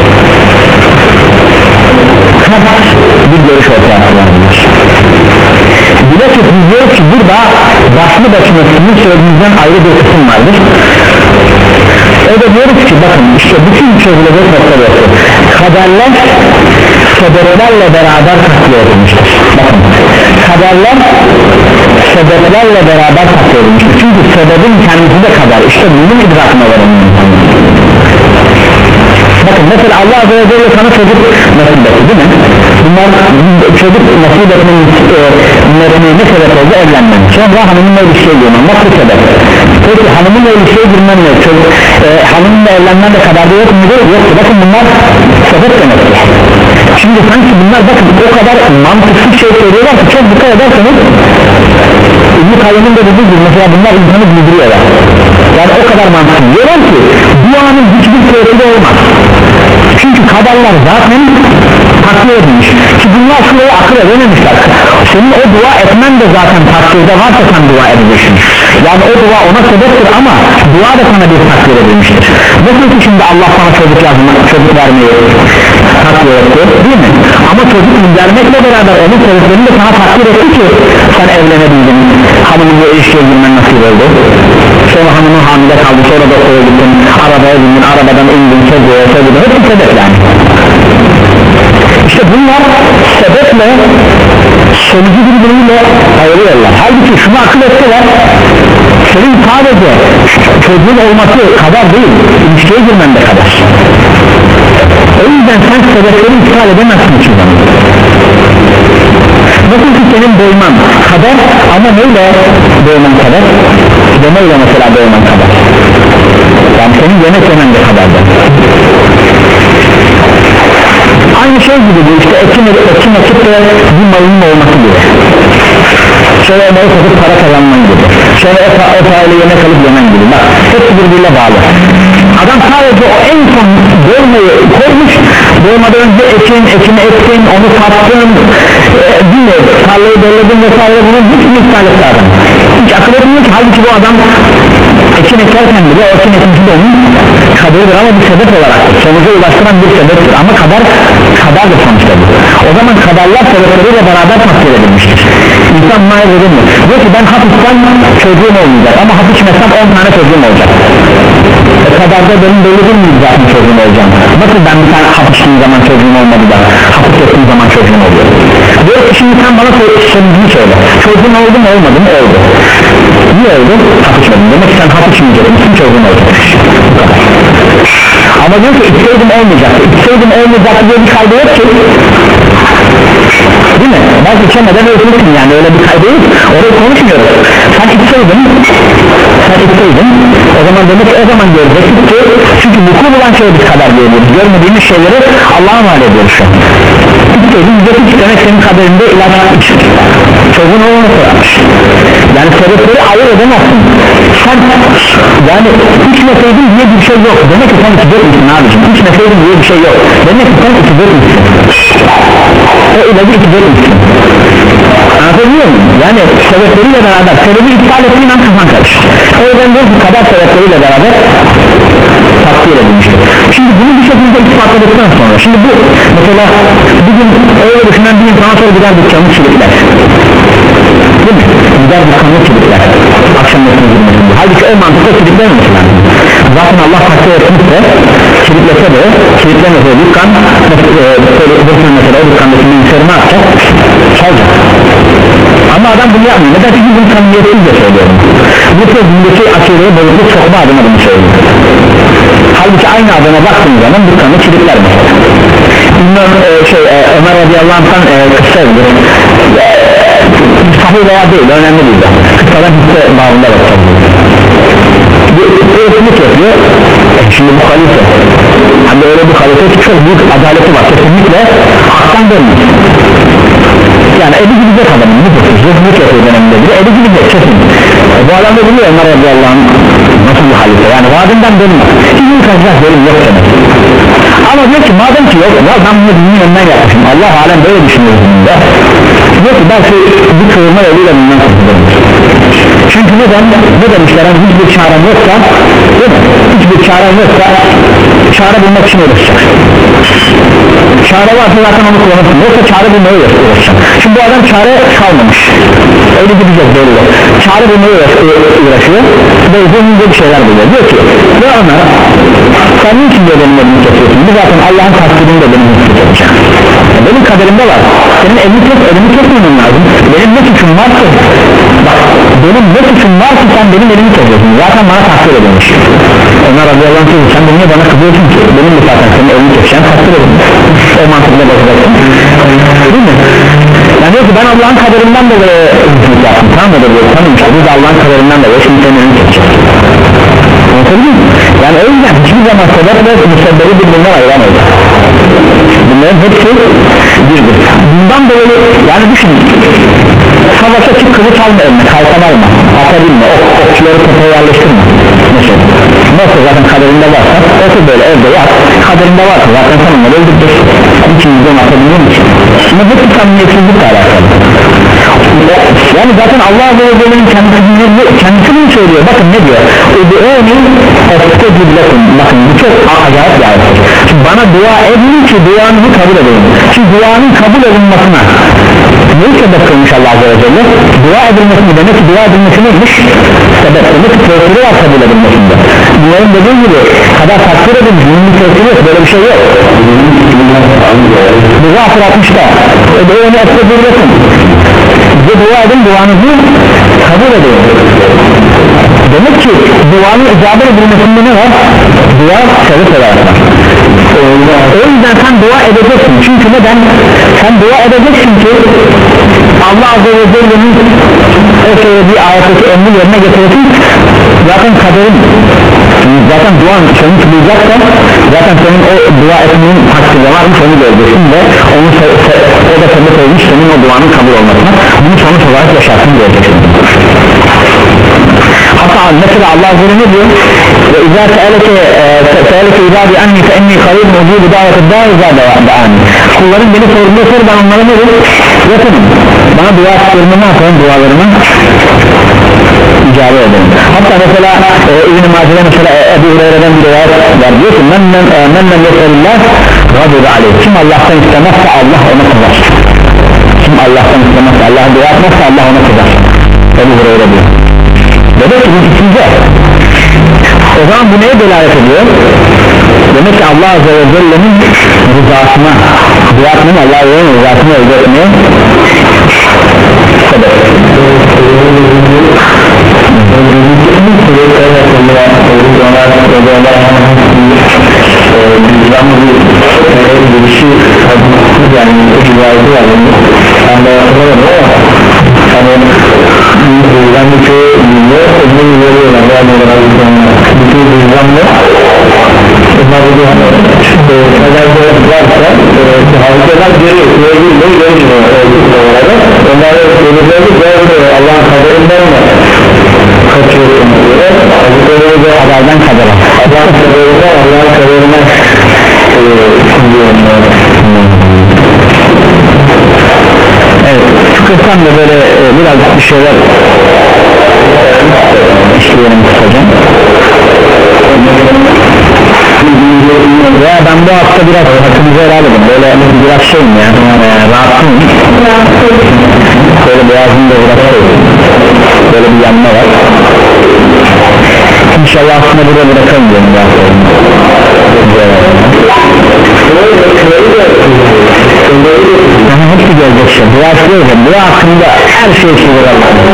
ters bir görüş ortaya atılabilir. Bilakis biz diyoruz ki burada başlı başına sizin söylediğinizden ayrı bir kısım vardır. O da diyoruz ki bakın işte bütün çözülecek nokta burası. Kaderler sebeplerle beraber takviye edilmiştir. Bakın kaderler sebeplerle beraber takviye edilmiştir. Çünkü sebebin kendisi de kader. İşte bunun idrakına varılmış. Bakın mesela Allah Azze ve Celle sana çocuk nasip etti değil mi? Bunlar çocuk nasip etmenin e, ne sebep oldu? Evlenmen. Sonra hanımınla ilişkiye girmen. Nasıl sebep? Peki hanımınla ilişkiye girmen ne? Çocuk, e, hanımınla evlenmen de kaderde yok muydu? Yoktu. Bakın bunlar sebep demektir. Şimdi sanki bunlar bakın o kadar mantıksız şey söylüyorlar ki çok dikkat ederseniz İbn-i Kayyım'ın da dediği gibi mesela bunlar insanı güldürüyorlar. Yani o kadar mantıksız diyorlar ki duanın hiçbir tesiri olmaz. Çünkü kaderler zaten takdir edilmiş ki bunlar şuraya akıl edememişler. Senin o dua etmen de zaten takdirde varsa sen dua edeceksin. Yani o dua ona sebeptir ama dua da sana bir takdir edilmiştir. Nasıl ki şimdi Allah sana çocuk yazmak, çocuk vermeyi takdir etti değil mi? Ama çocuk vermekle beraber onun sebeplerini de sana takdir etti ki sen evlenebildin, hanımınla ilişkiye girmen nasip oldu. Sonra hanımın hamile kaldı, sonra doktora gittin, arabaya bindin, arabadan indin, çocuğa, çocuğa, hepsi sebep yani. İşte bunlar sebeple sonucu birbiriyle ayırıyorlar. Halbuki şunu akıl etseler, senin sadece çocuğun olması kadar değil, ilişkiye girmen de kadar. O yüzden sen sebepleri iptal edemezsin hiçbir zaman. Nasıl ki senin doyman kadar ama neyle doyman kadar? Demeyle mesela doyman kadar. Yani senin yemek yemen de kadar da. Aynı şey gibi bu işte ekin ekin ekip de bir malının olması gibi. Şöyle malı satıp para kazanman gibi. Şöyle o, o parayla yemek alıp yemen gibi. Bak hepsi birbiriyle bağlı. Adam sadece o en son dolmayı koymuş, dolmadan önce ekin, ekini ektin, onu sattın, e, bilmiyorum, tarlayı belledin vesaire bunun hiç miktar etti adam. Hiç akıl etmiyor ki halbuki bu adam ekin ekerken bile o ekin ekinci de onun kaderidir ama bir sebep olarak sonuca ulaştıran bir sebeptir ama kader, kader de sonuçta bu. O zaman kaderler sebepleriyle beraber takdir edilmiştir. İnsan mağdur edilmiyor. Diyor ki ben hafiften çocuğum olmayacak ama hafif içmesem on tane çocuğum olacak. E kaderde benim belli değil miyim zaten çocuğum olacağım? Nasıl ben bir tane hafif içtiğim zaman çocuğum olmadı da hafif ettiğim zaman çocuğum oluyor? Diyor ki şimdi sen bana sonucunu söyle. Çocuğun oldu mu olmadı mı? Oldu. Niye oldu? Hafif içmedim. Demek ki sen hafif içmeyeceksin, çocuğun olacak. Bu kadar. Ama diyor ki içseydim olmayacaktı. İçseydim olmayacaktı diye bir kaydı yok ki. Değil mi? Belki içemeden ölçülsün yani öyle bir kaydı yok. Orayı konuşmuyoruz. Sen içseydin, sen içseydin, o zaman demek ki o zaman görecektik ki çünkü vuku bulan şey biz kadar görüyoruz. Görmediğimiz şeyleri Allah'a mal ediyoruz şu an. İçseydin, diyecektik ki demek senin kaderinde ilaç içtik. Çocuğun olması varmış. Yani sebepleri ayırt edemezsin. Sen yani içmeseydin diye bir şey yok. Demek ki sen içecek misin abicim? İçmeseydin diye bir şey yok. Demek ki sen içecek misin? O ilacı içecek misin? Anlatabiliyor muyum? Yani sebepleriyle beraber sebebi iptal ettiğin an kafan karışır. O yüzden diyor ki kadar sebepleriyle beraber takdir edilmiştir. Şimdi bunu bir şekilde ispatladıktan sonra şimdi bu mesela bugün öyle düşünen bir insana sonra gider dükkanı çürükler. Değil mi? Gider dükkanı çürükler. Akşam mesleğine girmesinde. Halbuki o mantıkla çürüklenmemiş lazım. Zaten Allah takdir etmişse çürüklese de çürüklemese dükkan mesela o dükkandaki bilgisayarı ne yapacak? Çalacak. Ama adam bunu yapmıyor. Neden? Çünkü bunu samimiyetsizce söylüyorum. Bu sözündeki akıllıya bozukluk sokma adına bunu söylüyor. Halbuki aynı adama baktığın zaman dükkanı çürükler mesela. Bilmiyorum e, şey e, Ömer radıyallahu anh'tan e, kısa edilir. E, sahih veya değil, önemli değil de. Kısadan hisse bağında bakacağız. Bir ırklık yapıyor. E, şimdi bu halife. Hani öyle bir halife ki çok büyük adaleti var. Kesinlikle haktan dönmüş. Yani eli gidecek adamın bu zıhlık yapıyor döneminde bile eli gidecek kesin. E, bu adam da biliyor Ömer radıyallahu anh nasıl bir halife yani vaadinden dönmez. Hiçbir kaçacak bölüm yok demek. ama diyor ki madem ki yok ya ben bunu dinin önünden yapmışım, Allah alem böyle düşünüyorsun da diyor ki belki bir kıvırma yoluyla bundan kurtulabilir. Çünkü neden? Ne demişler? Yani hiçbir çaren yoksa, değil mi? Hiçbir çaren yoksa çare bulmak için uğraşacaksın. Çare varsa zaten onu kullanırsın, yoksa çare bulmaya uğraşacaksın. Şimdi bu adam çare kalmamış, öyle gidecek böyle. Çare bulmaya uğraşıyor ve uzun bir şeyler buluyor. Diyor ki ya ona sen niçin de benim elimi kesiyorsun? Bu zaten Allah'ın takdirinde benim elimi kesecek. Benim kaderimde var. Senin elini kes, elimi kesmemen lazım. Benim ne suçum var ki? Bak benim ne suçum var ki sen benim elimi kesiyorsun? Zaten bana takdir edilmiş. Onlar radıyallahu anh sen de niye bana kızıyorsun ki? Benim de zaten senin elini keseceğim, takdir edilmiş. O mantıkla bakacaksın. Değil mi? Yani diyor ki ben Allah'ın kaderinden dolayı hüküm yaptım. Tamam mı? Tamam işte biz Allah'ın kaderinden dolayı şimdi senin elini keseceğiz. Anlatabiliyor muyum? Yani o yüzden hiçbir zaman sebep ve müsebbebi birbirinden ayıramayız. Bunların hepsi birdir. Bundan dolayı yani düşün, savaşa çık, kılıç alma eline, kalkan alma, ata binme, ok, okçuları tepeye yerleştirme mesela. Nasıl zaten kaderinde varsa oku böyle evde yap, kaderinde varsa zaten sen onları öldüreceksin. Hiç yüzden atabiliyor musun? Ama hepsi samimiyetsizlikle alakalı. Yani zaten Allah Azze ve Celle'nin kendisini, kendisini söylüyor. Bakın ne diyor? Udu'uni estecib lekum. Bakın bu çok acayip bir ayet. Bana dua edin ki duanızı kabul edin. Şimdi duanın kabul edilmesine neyi sebep kılmış Allah Azze ve Celle? Dua edilmesini demek ki dua edilmesi neymiş? Sebep demek ki tesiri var kabul edilmesinde. Bunların dediği gibi kadar takdir edilmiş, bunun bir tesiri yok, böyle bir şey yok. Bu Gafir altmışta Udu'uni estecib lekum. Bize dua edin, duanızı kabul edin. Demek ki duanın icabet edilmesinde ne var? Dua sebep olarak var. O yüzden sen dua edeceksin. Çünkü neden? Sen dua edeceksin ki Allah Azze ve Celle'nin o söylediği ayetteki emri yerine getirirsin. Zaten kaderin, zaten duan seni tutulacaksa zaten senin o dua etmenin hakkında varmış, onu göreceksin ve onu o da sebep olmuş senin o duanın kabul olmasına. Bunu sonuç olarak yaşarsın, göreceksin. Hatta mesela Allah Azze ne diyor? Ve izâ se'eleke se'eleke ibâdi anni fe enni karîb mucîbu dâveti dâ izâ dâ'ani. Kulların beni sorduğunda sor, ben onlara ne derim? Yakınım. Bana dua ettiklerimi ne yapalım, dualarımı icabet edelim. Hatta mesela e, İbn-i Mace'de mesela Ebu Hureyre'den bir rivayet var, diyor ki men men yeselillah gâdûbe aleyh. Kim Allah'tan istemezse Allah ona kızar. Kim Allah'tan istemezse, Allah'a dua etmezse Allah ona kızar. Ebu Hureyre diyor. Demek ki bu ikinci. O zaman bu neye delalet ediyor? Demek ki Allah Azze ve Celle'nin rızasına, dua etmenin Allah'ın rızasını elde etmeye sebep. Yani ben bir şey bilmiyor, onu veriyorlar yani olarak bir şey bilmemle bunlar bu yani neler varsa harikalar geliyor, söylüyor, görmüyor orada onları söylüyor, Allah'ın kaderinden mi kaçıyorsun diyor, bu haberden kadere Allah'ın kaderinden Allah'ın kaderinden sunuyorum evet, fıkıhtan da böyle e, biraz bir şeyler işleyelim kısaca. Veya ben bu hafta biraz hakkınızı helal edin, böyle biraz şeyim ya, e, rahatsızım, böyle boğazımda biraz şey, böyle bir yanma var. İnşallah aslında burada bırakalım diyorum bu hafta. Yani hepsi gelecek şey. Dua söyleyeceğim. Dua hakkında her şey söyleyeceğim.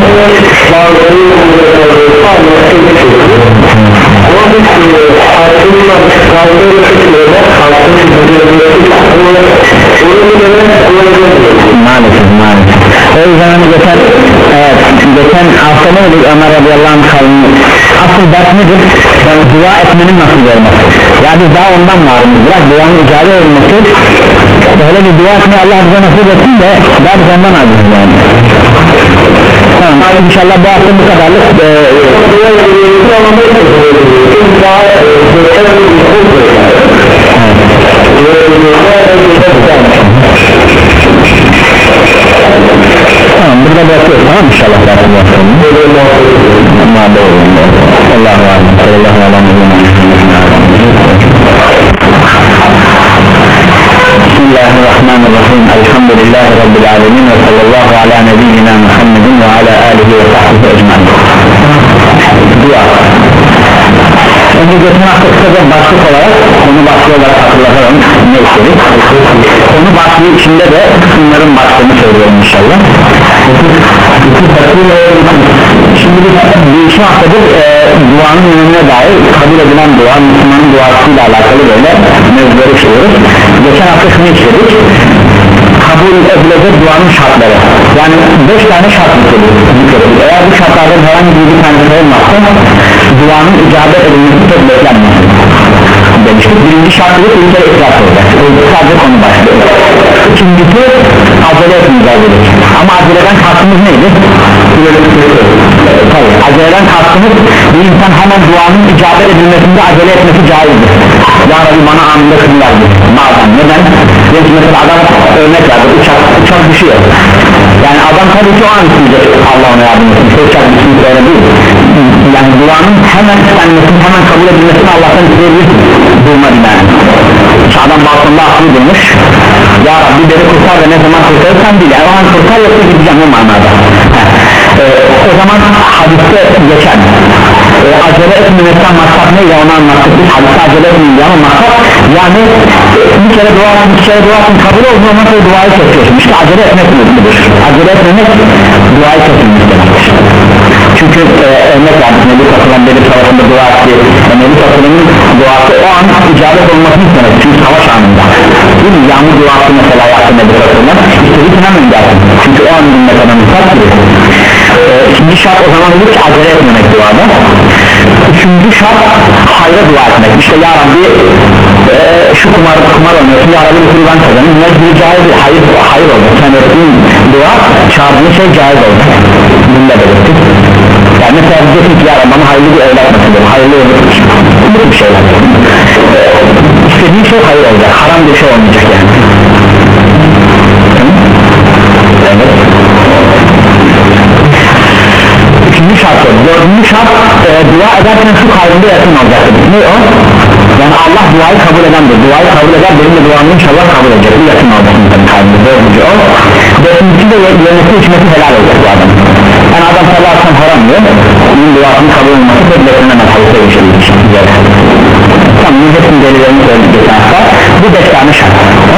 Maalesef maalesef. O yüzden hani geçen evet, geçen hafta ne dedik Ömer radıyallahu anh kavmi asıl ders nedir? Yani dua etmenin nasıl olması. Ya biz daha ondan varımız. Bırak duanın icabet olması. Böyle bir dua etmeyi Allah bize nasip etsin de daha biz ondan alırız yani. Tamam inşallah bu hafta bu kadarlık ee, aleyhissalatü vesselam. Allah'u aleyhi sallallahu aleyhi ve Bismillahirrahmanirrahim. Elhamdülillahi Rabbil alemin ve sallallahu ala nebiyyina Muhammedin ve ala alihi ve sahbihi ecmaîn. Dua. Önce geçen hafta kısaca başlık olarak konu başlığı olarak hatırlatalım ne istedik. Konu başlığı içinde de kısımların başlığını söylüyorum inşallah. Şimdi biz bir iki haftadır e, duanın yönüne dair kabul edilen dua, Müslümanın duasıyla alakalı böyle mevzuları işliyoruz. Geçen hafta şunu işledik, kabul edilecek duanın şartları, yani beş tane şart istedik. Eğer bu şartlardan herhangi bir tanesi olmazsa duanın icabet edilmesi çok beklenmez demiştik. Birinci şartı da bir kere itiraf olacak, sadece konu başlıyor. İkincisi acele etmeyeceğiz dedik. Ama aceleden kastımız neydi? Tabii aceleden kastımız bir insan hemen duanın icabet edilmesinde acele etmesi caizdir. Ya Rabbi bana anında kızım verdi bazen. Neden? Çünkü mesela adam örnek verdi, uçak, uçak düşüyor. Yani adam tabii ki o an isteyecek Allah ona yardım etsin, uçak düşmüş öyle değil. Yani duanın hemen istenmesini, hemen kabul edilmesini Allah'tan isteyebilir durma binaen. İşte adam balkonda aklı durmuş, Ya Rabbi beni kurtar ve ne zaman kurtarırsan değil, yani o an kurtar yoksa gideceğim o manada. Ee, o zaman hadiste geçen e, acele etmemekten maksat neydi onu anlattık biz. Hadiste acele etmeyince ama maksat yani bir kere dua etsin, bir kere dua etsin kabul olmuyor, ondan sonra duayı kesiyorsun. İşte acele etmek nedir? Acele etmemek duayı kesilmek demektir. Çünkü e, örnek verdik, Nebi Tasarım Nebi Tasarım'da dua etti, e, Nebi Tasarım'ın duası o an icabet olmasını istemek, çünkü savaş anında değil mi? Yağmur duası mesela yaptı Nebi Tasarım'da istediği için hemen gelsin, çünkü o an dinlet adamı sattı. e, ikinci şart o zaman olur ki acele etmemek duada. Üçüncü şart hayra dua etmek, işte Ya Rabbi e, şu kumar, kumar oynuyorsun, Ya Rabbi bu kurban kazanın, bunlar bir caiz, hayır, hayır oldu, sen ettiğin dua çağırdığın şey caiz oldu, bunu da belirttik. Yani mesela diyeceksin ki Ya Rabbi bana hayırlı bir evlat nasıl, hayırlı olur, bu bir şeyler e, istediğin şey hayır olacak, haram bir şey olmayacak yani. Evet. Üçüncü şart o, dördüncü şart e, dua ederken şu kalbinde yakın olacaktır. Ne o? Yani Allah duayı kabul edendir, duayı kabul eder, benim de duamı inşallah kabul edecek, bu yakın olacaktır kalbinde. Dördüncü o, beşincisi de yemesi içmesi helal olacak bu adam. Yani adam sallallahu aleyhi ve sellem haram diyor, onun duasının kabul olması pek beklenemez, hayırlı bir şey değil. Tamam, hepsinin delilerini söyledik geçen hafta, bu beş tane şart.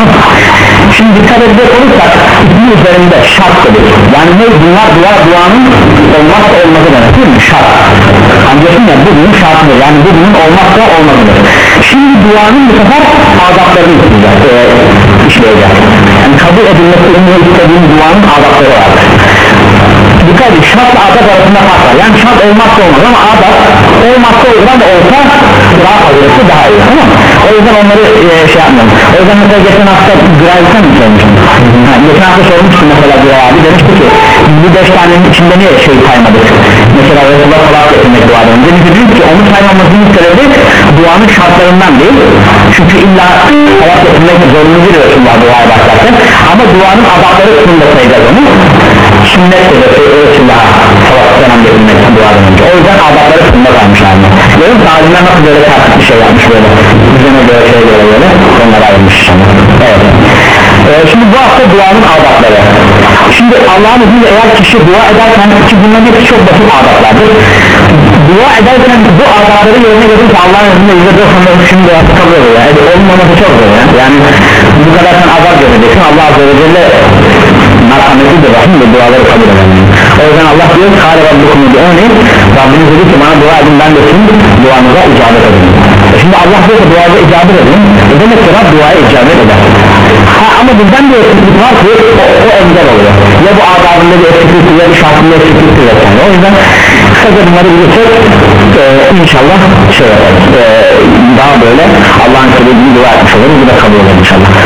Şimdi dikkat edecek olursak ismi üzerinde şart dedik. Yani ne bunlar? Dua duanın olmazsa olmazı demek değil mi? Şart. Anlıyorsun ya, bu bunun şartıdır. Yani bu bunun olmazsa olmazıdır. Şimdi duanın bu sefer adaplarını isteyeceğiz, e, işleyeceğiz. Yani kabul edilmesini istediğin duanın adapları vardır. Dikkat edin, şart adap arasında fark var. Yani şart olmazsa olmaz ama adap olmazsa olur ama olsa daha fazlası daha iyi, tamam mı? O yüzden onları e, şey yapmayalım. O yüzden mesela geçen hafta Güray'dan mı sormuştum? Yani geçen hafta sormuştum mesela Güray abi, demişti ki bu beş tanenin içinde niye şey saymadık? Mesela Resulullah salat getirmek duadan önce biz dedik ki onu saymamasının sebebi duanın şartlarından değil. Çünkü illa salat getirmek zorunlu değil Resulullah duaya başlarken, ama duanın adapları kısmında sayacağız onu. Sünnet de Resulullah salat getirmek duadan önce. O yüzden adapları kısmında kalmışlar mı? Görün talimler nasıl böyle tartışık bir şey yapmış böyle, üzerine göre şey göre böyle onlara ayrılmış. Evet. Ee, şimdi bu hafta duanın adapları. Şimdi Allah'ın izniyle eğer kişi dua ederken, ki bunların hepsi çok basit adaplardır, dua ederken bu adapları yerine getirirse Allah'ın izniyle yüzde doksan şimdi duası kabul oluyor. Yani olmaması çok zor ya. Yani bu kadar sen adap göreceksin, Allah azze ve celle merhametidir, rahim ve duaları kabul edemiyor. O yüzden Allah diyor ki Kâle Rabbukum ud'ûni, Rabbiniz dedi ki bana dua edin, ben de sizin duanıza icabet edin. Şimdi Allah diyor ki duaza icabet edin, e demek ki Rab duaya icabet eder. Ha, ama bizden bir eksiklik var ki o, o engel oluyor. Ya bu adabında bir eksiklik, ya bir şartında eksiklik yok yani. O yüzden kısaca bunları bilirsek e, inşallah şey yaparız, e, daha böyle Allah'ın söylediğini dua etmiş oluruz, bu da kabul olur inşallah.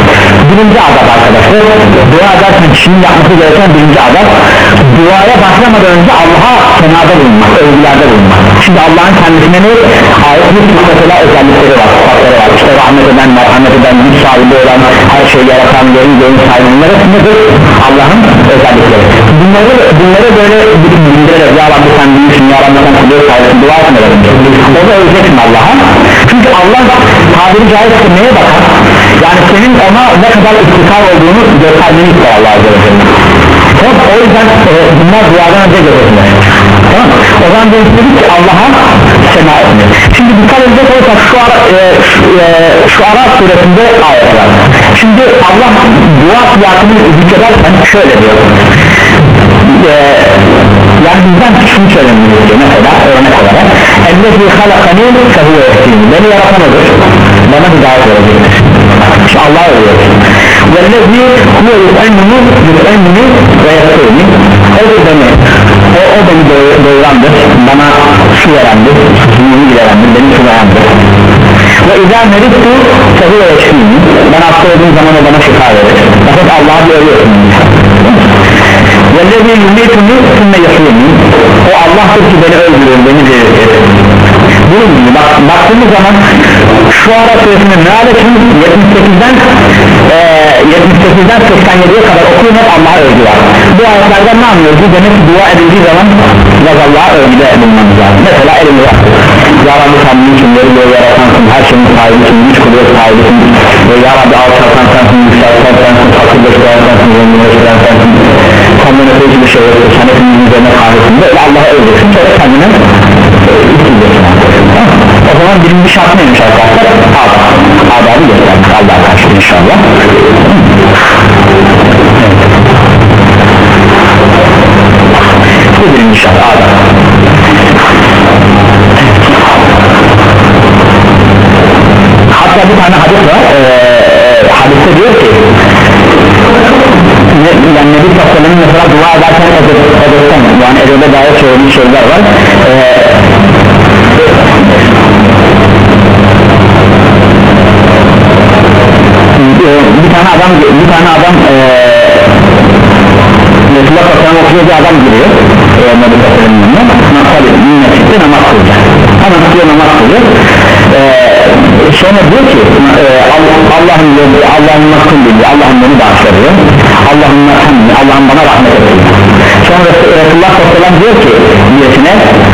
birinci adab arkadaşlar, dua ederken kişinin yapması gereken birinci adab, duaya başlamadan önce Allah'a senada bulunmak, övgülerde bulunmak. Şimdi Allah'ın kendisine ne ayetli mesela özellikleri var, sıfatları var. İşte rahmet eden, merhamet eden, güç sahibi olan, her şeyi yaratan, yerin yerin sahibi, bunlar nedir? Allah'ın özellikleri. Bunları, bunları böyle bildirerek, ya Rabbi sen büyüksün, ya Rabbi sen kudret sahibisin, dua etmeden o da öveceksin Allah'a. Çünkü Allah tabiri caizse neye bakar? Yani senin ona ne kadar istikrar olduğunu göstermeni ister Allah Azze ve Celle. Tamam, o yüzden e, bunlar duadan önce görülür. Tamam, o zaman da istedik ki Allah'a sena etmek. Şimdi dikkat edecek olursak şu ara, e, e, şu ara suresinde ayet var. Şimdi Allah dua siyasını zikrederken şöyle diyor. E, yani bizden şunu söylememiz diyor mesela örnek olarak. Ellezî halakani fehuve ehsîni. Beni yaratan odur, bana hidayet verecektir. İşte Allah'a övüyor. Vellezî huve yut'emmini yut'emmini ve yasûni. Odur beni, o, o beni doyurandır, bana su verendir, suyunu giderendir, beni sulayandır. Ve izâ merittu fehuve yeşfîni. Ben hasta olduğum zaman o bana şifa verir. Fakat Allah'a bir övüyorsun. Vellezî yumîtuni sümme yasûni. O Allah'tır ki beni öldürür, beni diriltir. Bunun gibi bak, baktığımız zaman şu ara süresinin mealetin yetmiş sekizden e, yetmiş sekizden seksen yediye kadar okuyun, hep Allah'a övgü var. Bu ayetlerden ne anlıyoruz? Demek ki dua edildiği zaman biraz Allah'a övgüde bulunmamız lazım. Mesela elimi var, ya Rabbi sen büyüksün, yeri yaratansın, her şeyin sahibisin, güç kudret sahibisin ve ya Rabbi alçaltan sensin, yükselten sensin, fakirleştiren sensin, zenginleştiren sensin, senden öteci bir şey yoktur, sen hepimizin üzerine kahretsin, böyle Allah'a öveceksin, sonra kendine isteyeceksin. O zaman birinci şart neymiş arkadaşlar? Adab. Adabı gösterdik Allah'a karşı inşallah. Bu birinci şart adab. Hatta bir tane hadis var. Ee, hadiste diyor ki yani Nebi Sallallahu mesela dua ederken edetten yani edebe dair söylediği şeyler var. Ee, bir tane adam bir tane adam Resulullah Sallallahu okuyor, bir adam giriyor Nebi Sallallahu nasıl minnetlikte namaz kılacak ama tutuyor namaz kılıyor sonra diyor ki Allah'ım diyor, Allah'ım nasıl diyor, Allah'ım beni bağışla diyor, Allah'ım nasıl, Allah'ım bana rahmet ediyor. Sonra Resulullah Sallallahu diyor ki niyetine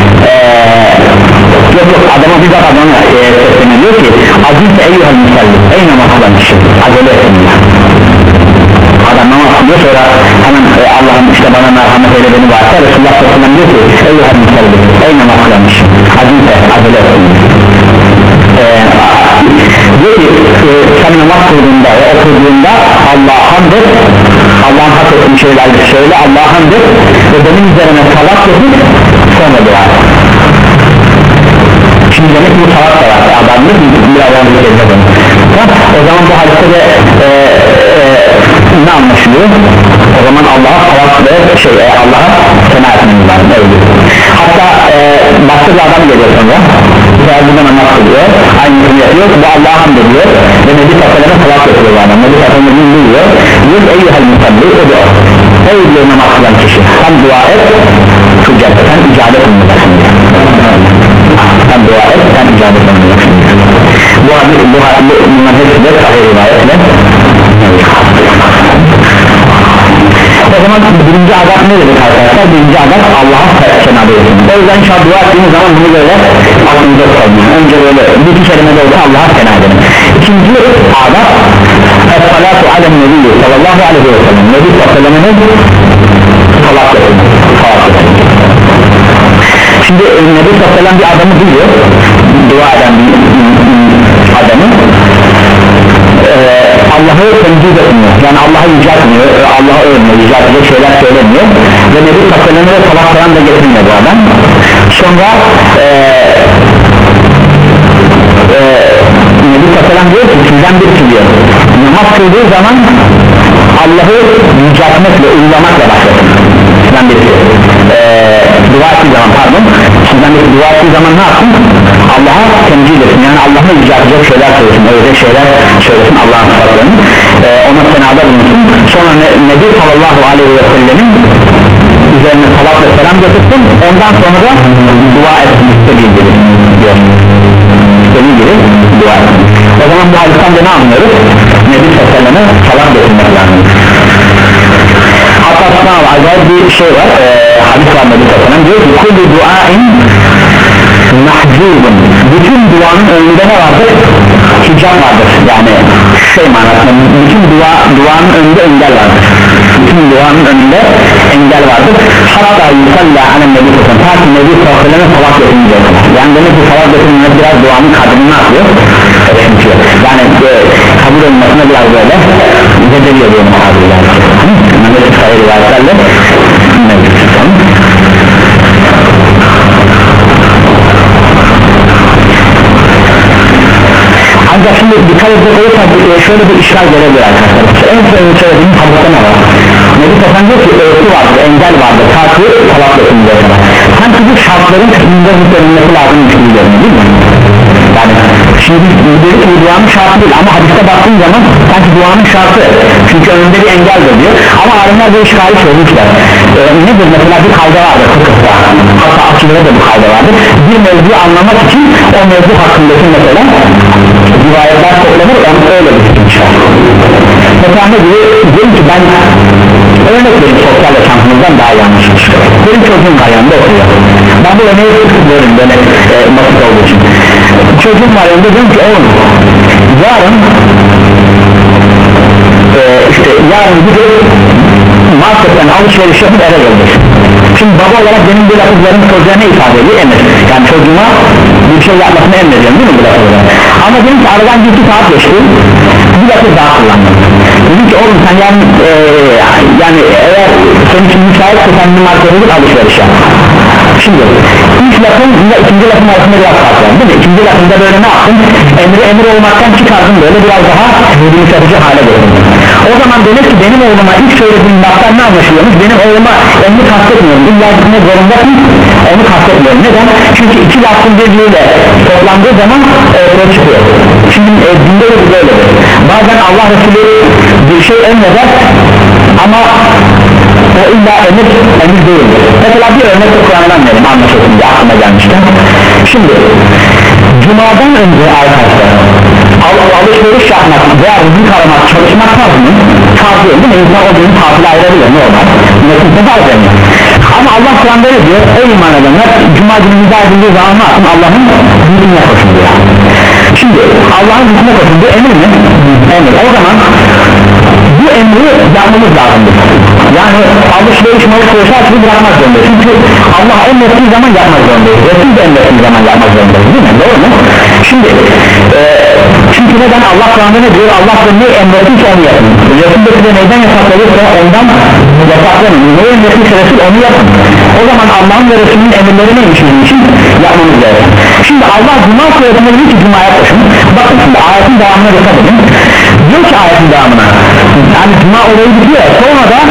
yok yok adama bir bak adama sesleniyor, diyor ki azizse eyyuhel musalli, ey namaz kılan kişi, acele etsin adam namaz kılıyor, sonra hemen e, Allah'ım işte bana merhamet eyle beni bağışla. Resulullah Sallallahu diyor ki eyyuhel musalli, ey namaz kılan kişi, azizse acele etsin e, diyor ki e, sen namaz kıldığında ve oturduğunda Allah'a hamd et, Allah'ın hak ettiği şeylerdi söyle, Allah'a hamd et ve benim üzerine salat edip sonra dua et. Şimdi demek bu salat da var, adamlık bir adamlık edilmez. O zaman bu hadiste de e, e, ne anlaşılıyor? O zaman Allah'a salat ve şey, e, Allah'a sena etmemiz lazım. Hatta e, başka bir adam geliyor sonra Zahir'de namaz kılıyor, aynısını yapıyor, bu Allah'a hamd ediyor ve Nebi Sallallahu salat yapıyor bu adam. Nebi Sallallahu diyor, diyor eyyuhel musalli, o diyor ey diyor namaz kılan kişi, sen dua et, tüccar, sen icabet olmayacaksın diyor. Sen dua et, sen icabet olmayacaksın diyor. Bu hadis, bu hadis, bunlar hepsi de sahih rivayetle. O zaman birinci adab ne dedik arkadaşlar? Birinci adab Allah'a senada etsin. O yüzden inşallah dua ettiğiniz zaman bunu böyle aklınıza tutalım. Önce böyle bir iki kelime de olsa Allah'a senada edelim. İkinci adab Es-salatu alem nebi sallallahu aleyhi ve sellem. Nebi sallallahu aleyhi ve sellem salat etsin. Şimdi Nebi sallallahu aleyhi ve sellem bir adamı duyuyor, dua eden bir adamı ee, Allah'ı temcid etmiyor, yani Allah'ı yüceltmiyor, Allah'ı övmüyor, yüceltecek şeyler söylemiyor ve Nebi sallallahu aleyhi ve sellem'e salat falan da getirmiyor bu adam. Sonra ee, ee, Nebi sallallahu aleyhi ve sellem diyor ki sizden birisi diyor, namaz kıldığı zaman Allah'ı yüceltmekle, uygulamakla başlasın. Sizden birisi ee, dua ettiği zaman pardon sizden birisi dua ettiği zaman ne yapsın? Allah'a temcid etsin, yani Allah'a yüceltecek şeyler söylesin, öyle şeyler söylesin Allah'ın sıfatlarını ee, ona ondan sonra da dua etsin istediği gibi diyor, istediği gibi dua etsin. O zaman bu hadisten de ne anlıyoruz? Nebi sallallahu aleyhi ve sellem'e salat getirmek lazım. Hatta sınav acayip bir şey var, e, hadis var Nebi sallallahu aleyhi ve sellem diyor ki kulli duain mahzubun, bütün duanın önünde ne vardır? Hicab vardır, yani şey manasında bütün dua, duanın önünde engel vardır, bütün duanın önünde engel vardır. Hatta yusalla alem nebi sallallahu aleyhi ve sellem, ta ki Nebi sallallahu aleyhi ve sellem salat getirince, yani demek ki salat getirince biraz duanın kadrini ne yapıyor? Çünkü yani e, kabul olmasına biraz böyle zedeliyor diyor muhabirler. Mehmet sayı rivayetlerle mevcut. Ancak şimdi dikkat edecek olursak şöyle bir işgal gelebilir arkadaşlar. En son söylediğim hadiste ne var? Nebi Sallallahu diyor ki örtü vardır, engel vardır, takı salat yapınca kadar. Sanki bu şartların kısmında hükmetlenmesi lazım düşünüyor değil mi? Yani şimdi dedik ki duanın şartı değil ama hadiste baktığın zaman sanki duanın şartı, çünkü önünde bir engeldir diyor. Ama alimler bu işgali çözmüşler. Ee, nedir mesela bir kayda vardır fıkıhta, hatta akidede de bu kayda vardır. Bir mevzuyu anlamak için o mevzu hakkındaki mesela rivayetler toplanır, onu öyle bir fikir. Mesela ne diyor? Diyelim ki ben örnek vereyim, sosyal yaşantımızdan daha yanlış çıkıyor. Benim çocuğum var yanında okuyor. Ben bu örneği sıkılıyorum böyle e, basit olduğu için. Çocuğum var yanında, diyorum ki oğlum yarın e, işte yarın gidip marketten alışveriş yapıp eve gelir. Şimdi baba olarak benim bu lafızlarım çocuğa ne ifade ediyor? Emir. Yani çocuğuma bir şey yapmasını emrediyorum değil mi bu lafızlar? Ama dedim ki aradan bir iki saat geçti, bir lafız daha kullandım. Dedim ki oğlum sen yani, e, yani eğer senin için müsaitse sen bir markete gidip alışveriş yap. Şimdi ilk lafın ile ikinci lafın arasında biraz fark var değil mi? İkinci lafında böyle ne yaptın? Emri emir olmaktan çıkardın, böyle biraz daha yumuşatıcı hale getirdin. O zaman demek ki benim oğluma ilk söylediğim laftan ne anlaşılıyormuş? Benim oğluma emri kastetmiyorum, illa gitmek zorundasın, onu kastetmiyorum. Neden? Çünkü iki lafın birbiriyle toplandığı zaman ortaya e, çıkıyor. Şimdi e, dinde de böyledir. Bazen Allah Resulü bir şey emreder ama o illa emir, emir değildir. Mesela bir örnek Kur'an'dan verim, anlaşılsın diye aklıma gelmişken. Şimdi Cuma'dan önce arkadaşlar al, alışveriş yapmak veya rızık aramak, çalışmak farz mı? Farz değil mi? İnsan o günün tatili ayırabilir, ne olmaz? Nasılsa farz demiyor. Ama Allah Kur'an'da ne diyor? Ey iman edenler, Cuma günü müdahale edildiği zaman ne yapın? Allah'ın hükmüne koşun diyor. Şimdi Allah'ın hükmüne koşun diyor, emir mi? Emir. O zaman bu emri yapmamız lazımdır. Yani alışveriş alışveriş her şeyi bırakmak zorundayız. Çünkü Allah emrettiği zaman yapmak zorundayız. Resul de emrettiği zaman yapmak zorundayız değil mi? Doğru mu? Şimdi e, çünkü neden? Allah Kur'an'da ne diyor? Allah ne emrettiyse onu yapın. Resul de size neyden yasaklanırsa ondan yasaklanın. Ne emrettiyse Resul onu yapın. O zaman Allah'ın ve Resul'ün emirleri neymiş bizim için? Yapmamız lazım. Şimdi Allah Cuma suretinde diyor ki Cuma'ya koşun. Bakın şimdi ayetin devamına dikkat edin. Diyor ki ayetin devamına, yani Cuma olayı bitiyor, sonra da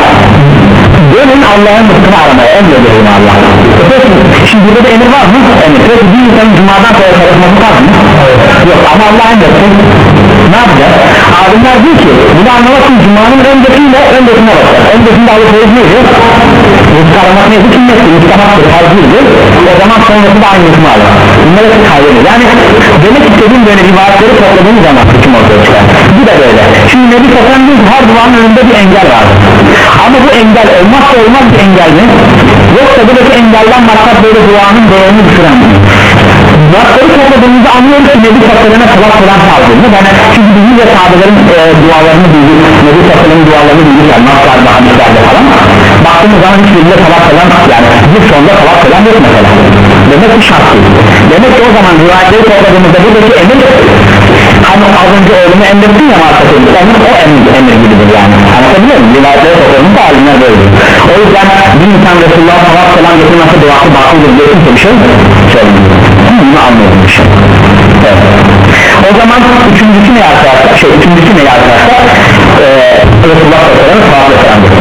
dönün Allah'ın rızkını aramaya, emrediyor bunu Allah. Peki şimdi burada da emir var mı? Emir. Peki bir insanın Cuma'dan sonra çalışması var mı? Yok, ama Allah emretti. Ne yapacak? Alimler diyor ki bunu anlamak için Cuma'nın öncesiyle öncesine bakacak. Öncesinde alışveriş neydi? Rızk aramak neydi? Sünnettir, rızkamaktır, harcıydı. O zaman sonrası da aynı hükmü alır. Bunları siz kaybedin. Yani demek istediğim böyle rivayetleri topladığımız zaman hüküm ortaya çıkar. Bu da böyle. Şimdi Nebi Sallallahu diyor ki her duanın önünde bir engel var. Ama bu engel olmazsa olmaz bir engel mi? Yoksa buradaki engelden maksat böyle duanın değerini düşüren mi? Nasları topladığımızda anlıyoruz ki Nebi Sallallahu salat falan sağladığını. Yani çünkü bizim ve sahabelerin e, dualarını bildik, Nebi Sallallahu dualarını bildik, yani naslarda, hadislerde falan. Baktığımız zaman hiçbirinde salat falan, yani bir sonunda salat falan yok mesela. Demek ki şart değil. Demek ki o zaman rivayetleri topladığımızda buradaki emir, hani az önce oğlumu emrettin ya marketinde, onun o emir, emir gibidir yani. Anlatabiliyor muyum? Rivayetleri topladığımızda alimler böyle. O yüzden bir insan Resulullah'a salat falan getirmesi duası bakıldır diye kimse bir şey söylemiyor. Bunu anlayalım bir şey. Evet. O zaman üçüncüsü ne arkadaşlar? Şey, üçüncüsü ne arkadaşlar? Ee, Resulullah sallallahu aleyhi ve sellem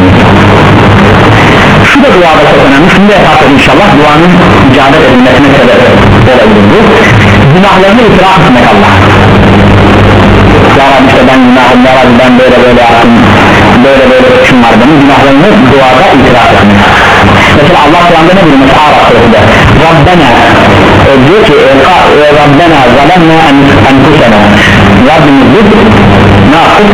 şu da duada çok önemli. Şunu da yaparsak inşallah duanın icabet edilmesine sebep olabilir bu. Günahlarını itiraf etmek Allah'a. Ya Rabbi işte ben günahım, ya Rabbi ben böyle böyle yaptım, böyle böyle suçum var, benim günahlarını duada itiraf etmek. Mesela Allah Kur'an'da ne diyor mesela Arap surasında Rabbena e, diyor ki e, Rabbena zalemna enfusena Rabbimiz biz ne yaptık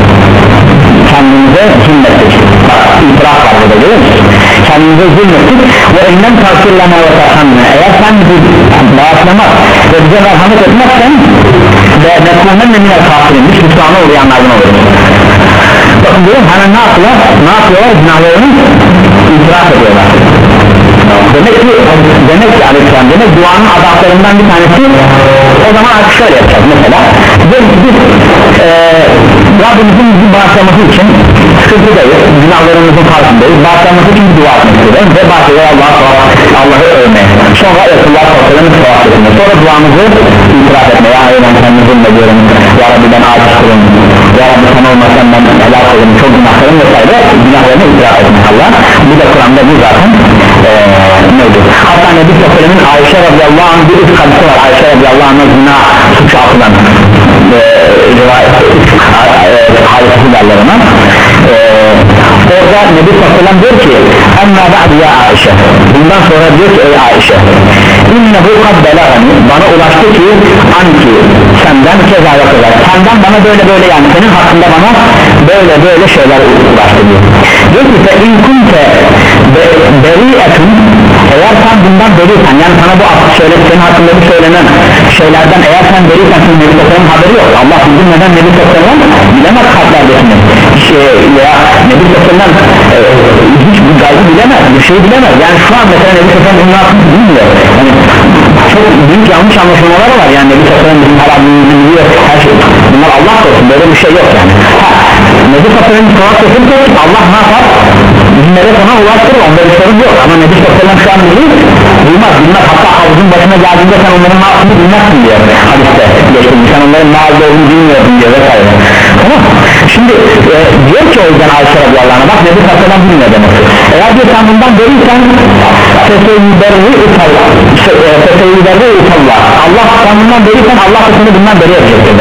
kendimize zulmettik bak itiraf var burada değil mi kendimize zulmettik ve elinden takdirleme ve tarhamına eğer sen bizi bağışlamak ve bize merhamet etmezsen ve nekûmen minel kafirin biz hüsrana uğrayanlardan oluruz bakın diyorum hemen ne yapıyorlar ne yapıyorlar günahlarını itiraf ediyorlar demek ki demek ki aleyhisselam demek duanın adaplarından bir tanesi o zaman artık şöyle yapacağız mesela biz, biz e, Rabbimizin bizi bağışlaması için sıkıntıdayız günahlarımızın farkındayız bağışlaması için dua etmek istiyoruz ve başlıyor Allah'a Allah'ı övmeye sonra Resulullah sallallahu sevap etmeye sonra duamızı itiraf etmeye ya ben kendimi zulmediyorum ya Rabbi ben aciz kulum ya Rabbi sana olmasan ben helak olayım çok günahlarım vesaire günahlarını itiraf etmek Allah bu da Kur'an'da bu zaten ee, neydi hatta Nebi Sofya'nın Ayşe radıyallahu anh bir üst kadisi var Ayşe radıyallahu anh'a zina suçu atılan rivayet hadisi derler ona ee, orada Nebi Sofya'dan diyor ki emma ba'd ya Ayşe bundan sonra diyor ki ey Ayşe innehu kad belagani bana ulaştı ki anki senden keza yapıyorlar senden bana böyle böyle yani senin hakkında bana böyle böyle şeyler ulaştı diyor diyor ki fe in kunte beri'etun eğer sen bundan beriysen yani sana bu söyle, senin hakkında bu söylenen şeylerden eğer sen beriysen senin Nebi Sofya'nın haberi yok Allah bilmeden Nebi Sofya'nın bilemez kalplerdesini şey, ya Nebi Sofya'nın e, hiç bir gaybı bilemez bir şey bilemez yani şu an mesela Nebi Sofya'nın bunu yaptığını bilmiyor yani çok büyük yanlış anlaşılmaları var yani Nebi Sofya'nın bizim harabimizi biliyor her şey bunlar Allah korusun böyle bir şey yok yani ha, Nebi Sofya'nın kulak sesini tuttuk Allah ne yapar dinlere sana ulaştırır onda bir sorun yok ama Nebi Sofya'nın şu an bilir duymaz bilmez hatta havuzun başına geldiğinde sen onların ne yaptığını bilmezsin diyor hadiste geçtim sen onların ne halde olduğunu bilmiyorsun diyor vesaire tamam şimdi e, diyor ki o yüzden Ayşe radıyallahu anh'a bak Nebi Sofya'dan bilmiyor demek eğer diyor sen bundan beriysen feseyyiberri utallah feseyyiberri utallah Allah sen bundan beriysen Allah da seni bundan beri edecektir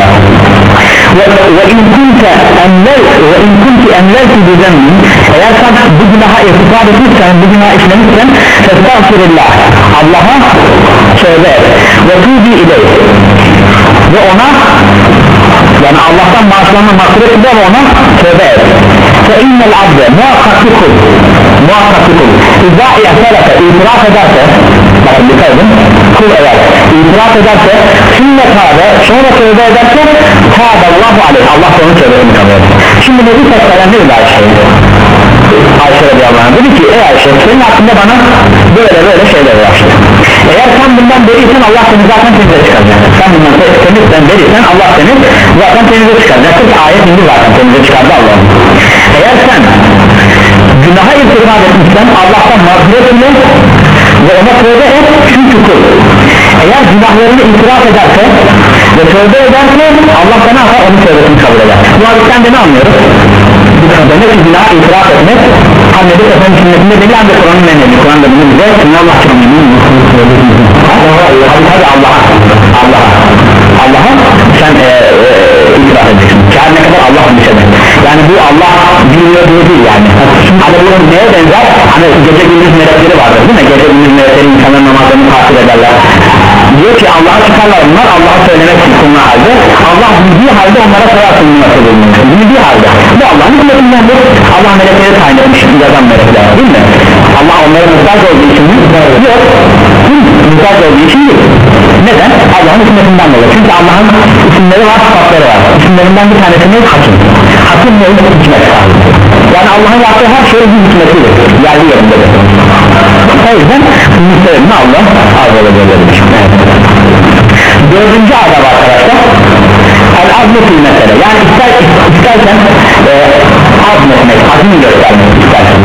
ve in kunte enler ve in kunti enlerti bizemmin eğer sen bu günaha irtifad etmişsen bu günah işlemişsen festağfirillah Allah'a tövbe et ve tuğbi ileyh ve ona yani Allah'tan bağışlanma mağfiret eder ve ona tövbe et fe innel abde muhakkaklı kul muhakkaklı kul izâ ihtelete itiraf ederse bakın dikkat edin kul eğer itiraf ederse sümme tâbe sonra tövbe ederse tâbe Allahu aleyh Allah onun tövbesini kabul eder şimdi Nebi Sofya'dan ne dedi Ayşe Ayşe radıyallahu anh dedi ki ey Ayşe senin hakkında bana böyle böyle şeyler ulaştı eğer sen bundan beriysen Allah seni zaten temize çıkaracak sen bundan temizden beriysen Allah seni zaten temize çıkaracaktır ki ayet indi zaten temize çıkardı Allah'ım eğer sen günaha irtifad etmişsen Allah'tan mağfiret ile ve ona tövbe et çünkü kul eğer günahlarını itiraf ederse ve tövbe ederse Allah sana yapar onun tövbesini kabul eder bu hadisten de ne anlıyoruz? Demek ki günah itiraf etmek Nebi Sofya'nın sünnetinde değil hem de Kur'an'ın meneli Kur'an'da bunu bize Allah tabi Allah'a Allah'a Allah'a sen e, e, itiraf edeceksin kâr ne kadar Allah bir şeyden yani bu Allah bilmiyor diye değil yani hani bunun neye benzer hani gece gündüz melekleri vardır değil mi gece gündüz melekleri insanların namazlarını takip ederler diyor ki Allah'a çıkarlar bunlar Allah'a söylemek için sunma halde Allah bildiği halde onlara sorar sunması bulunmuş bildiği halde bu Allah'ın hükmetindendir Allah melekleri tayin etmiş yazan melekler değil mi Allah onlara muhtaç olduğu için mi? Yok muhtaç olduğu için değil neden? Allah'ın hükmetinden dolayı çünkü Allah'ın isimleri var sıfatları var isimlerinden bir tanesi ne? Hakim Hakim ne? Hikmet yani Allah'ın yaptığı her şeyin bir hikmetidir yerli yerindedir o yüzden müstehimli Allah azze ve celle'dir dördüncü adab arkadaşlar el-azmetül mesele yani ister, istersen e, azmetmek, azim göstermek istersen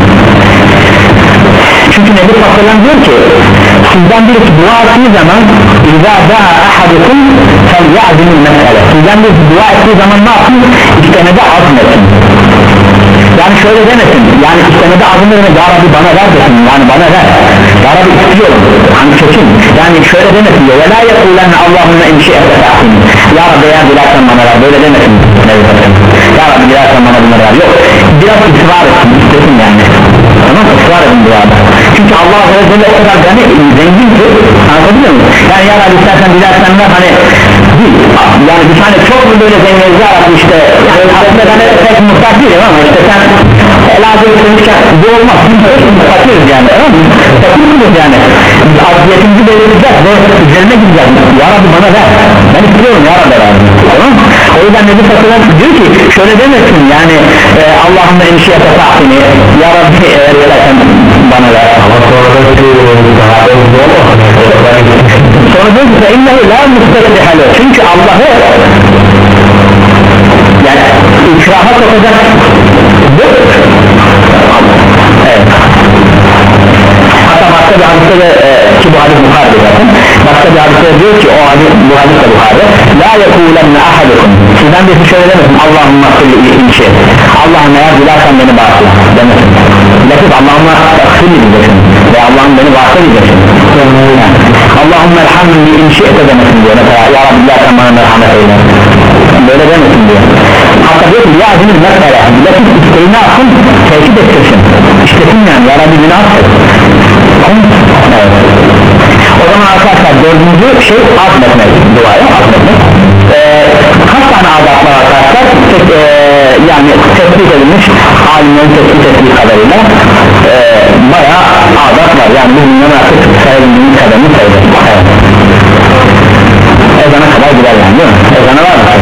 çünkü Nebi Sofya'dan diyor ki sizden birisi dua ettiği zaman اِذَا دَعَ اَحَدُكُمْ فَلْيَعْزِمُ الْمَسْأَلَ sizden birisi dua ettiği zaman ne yapsın? İstemede azmetsin yani şöyle demesin yani istemede azmetsin ya Rabbi bana ver desin yani bana ver ya Rabbi istiyorum hani kesin yani şöyle demesin ya وَلَا يَقُولَنَّ اللّٰهُمَّ اِنْشِئَةَ تَعْقِمْ ya Rabbi eğer dilersen bana ver böyle demesin ya Rabbi dilersen bana bunları ver yok biraz ısrar etsin istesin yani tamam ısrar edin duada çünkü böyle o kadar gani, zengin ki, anlatabiliyor muyum? Yani ya Rabbi istersen dilersen de hani değil, yani bir tane çok mu böyle zenginiz var işte, yani aslında ben öyle pek muhtaç değilim ama işte sen elazığ etmişken bu olmaz, biz fakiriz yani, fakiriz yani, biz aziyetimizi belirleyeceğiz ve üzerine gideceğiz, ya Rabbi bana ver, ben istiyorum ya Rabbi, tamam. O yüzden Nebi Satır'a diyor ki şöyle demesin yani e, Allah'ımda enişiyete tahsini, ya Rabbi eğer verirsen bana ver, ama sonra da sonra diyor ki فَاِنَّهُ لَا مُسْتَكْرِحَ لَهُ, çünkü Allah'ı yani ikraha sokacak bu, evet. Hatta başka bir hadiste de e, ki bu hadis Bukhari'de zaten, başka bir hadiste diyor ki o hadis, bu hadis de Bukhari, la yekulenne ahadukum, sizden birisi şöyle demesin, Allahümme akıllı iyi şey, Allah'ım eğer dilersen beni bağışla demesin, bilakis Allah'ıma akıllı diyeceksin ve Allah'ım beni bağışla diyeceksin, Allahümme elhamdülillah iyi şey ete demesin diyor, mesela ya Rabbi dilersen bana merhamet eyle, böyle demesin diyor. Hatta diyor ki ya azimil mesele, bilakis isteğini alsın, tehdit ettirsin, istesin yani ya Rabbi beni affet. Evet. O zaman arkadaşlar dördüncü şey azmetmek, duaya azmetmek. Ee, kaç tane azap var arkadaşlar? Tek, e, yani tespit edilmiş, alimlerin tespit ettiği kadarıyla e, bayağı azap var. Yani bu bunların artık sayılımının kadarını sayılır. Evet. Ezana kadar gider yani değil mi? Ezana var mı?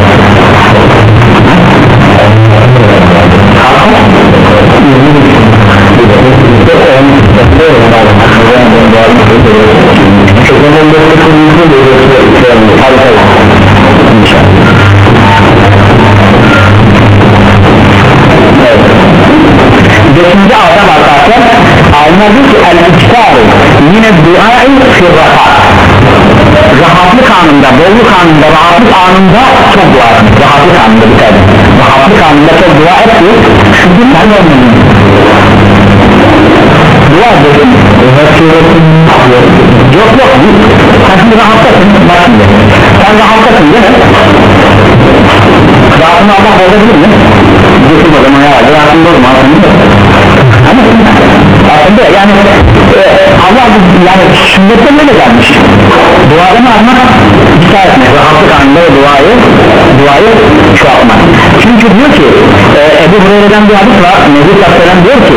Beşinci adam arkadaşlar alimler diyor ki el-iktar yine duayı firrahat, rahatlık anında, bolluk anında, rahatlık anında çok dua et, rahatlık anında bir tane rahatlık anında çok dua et ki çünkü sen olmalısın dua edelim yok yok sen şimdi rahatlasın bak şimdi sen rahatlasın değil mi? Rahatını Allah bozabilir mi? Geçim o zaman ya rahatını bozma aslında yani e, Allah yani sünnetten öyle gelmiş duadan almak dikkat etmek rahatlık anında duayı duayı şu yapmak çünkü diyor ki e, Ebu Hureyre'den bir hadis var Nebi Satır'dan diyor ki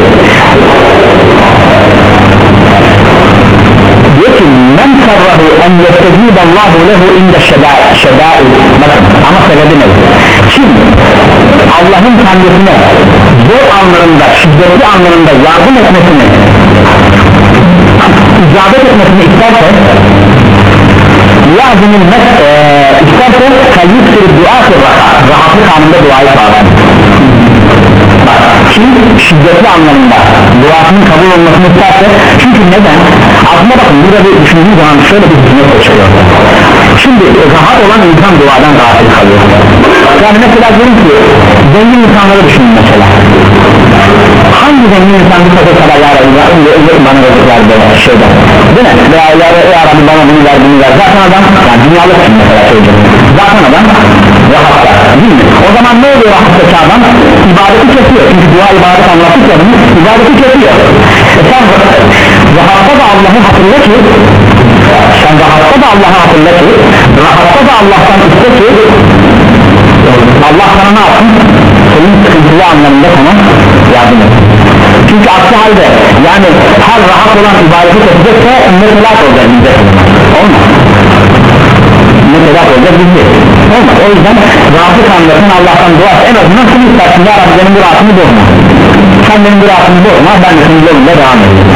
diyor ki men sarrahu en yestezid Allahu lehu inde şedâid bakın ama sebebi ne? Kim Allah'ın kendisine zor anlarında şiddetli anlarında yardım etmesini icabet etmesini isterse lazımın e, isterse kayyüktür dua rahatlık anında duayı sağlasın kim şiddetli anlamında duasının kabul olmasını isterse çünkü neden? Aslında bakın burada bir düşündüğü zaman şöyle bir hükümet çıkıyor şimdi rahat olan insan duadan gafil kalıyor yani mesela diyelim ki zengin insanları düşünün mesela hangi zengin insan bir kadar kadar ya Rabbi bana verirler böyle şeyden değil mi? veya ya, ya Rabbi bana bunu ver bunu ver zaten adam yani dünyalık mesela söyleyeceğim zaten adam rahatlar değil mi? O zaman ne oluyor rahattaki adam? İbadeti kesiyor çünkü dua ibadet anlattık ya bunu ibadeti kesiyor e sen rahatta da Allah'ı hatırla ki sen rahatta da Allah'ı hatırla ki rahatta da Allah'tan iste ki Allah sana ne yapsın? Senin sıkıntılı anlamında sana yardım et çünkü aksi halde yani her rahat olan ibadeti kesecekse ne helak olacak bize olmaz ne helak olacak bize olmaz o yüzden rahatlık anlasın Allah'tan dua et en azından şunu istersin ya Rabbi benim bu rahatımı bozma sen benim bu rahatımı bozma ben de senin yolunda devam edeyim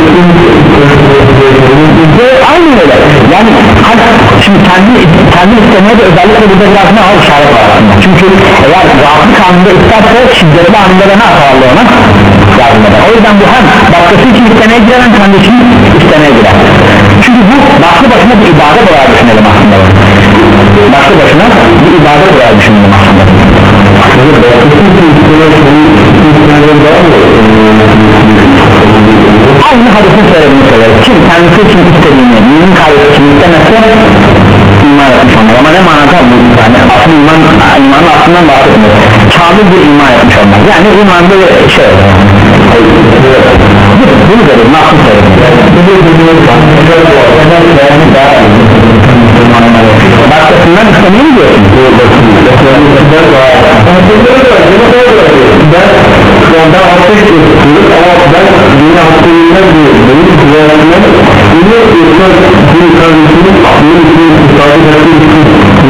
aynı öyle yani hani şimdi kendi, kendi istemeye de özellikle burada biraz ne var işaret var aslında çünkü eğer rahatlık anında isterse şiddetli anında da ne yapar Allah ona yardım eder o yüzden bu hem başkası için istemeye girer hem kendi için istemeye girer çünkü bu başlı başına bir ibadet olarak düşünelim aslında başlı başına bir ibadet olarak düşünelim aslında aynı hadisin söylediğini söyler kim kendisi için istediğini mümin kardeşi için istemezse iman etmiş onlar ama ne manada bu yani asıl iman imanın aslından bahsetmiyor kamil bir iman etmiş onlar yani imanda bir şey bunu verir, nasıl verir? Başkasından istemeyi mi diyorsun? Ben ondan hafif istiyorum ama ben yine hakkında benim kullanımlar yine insan bir kardeşinin benim için isabet ettiği için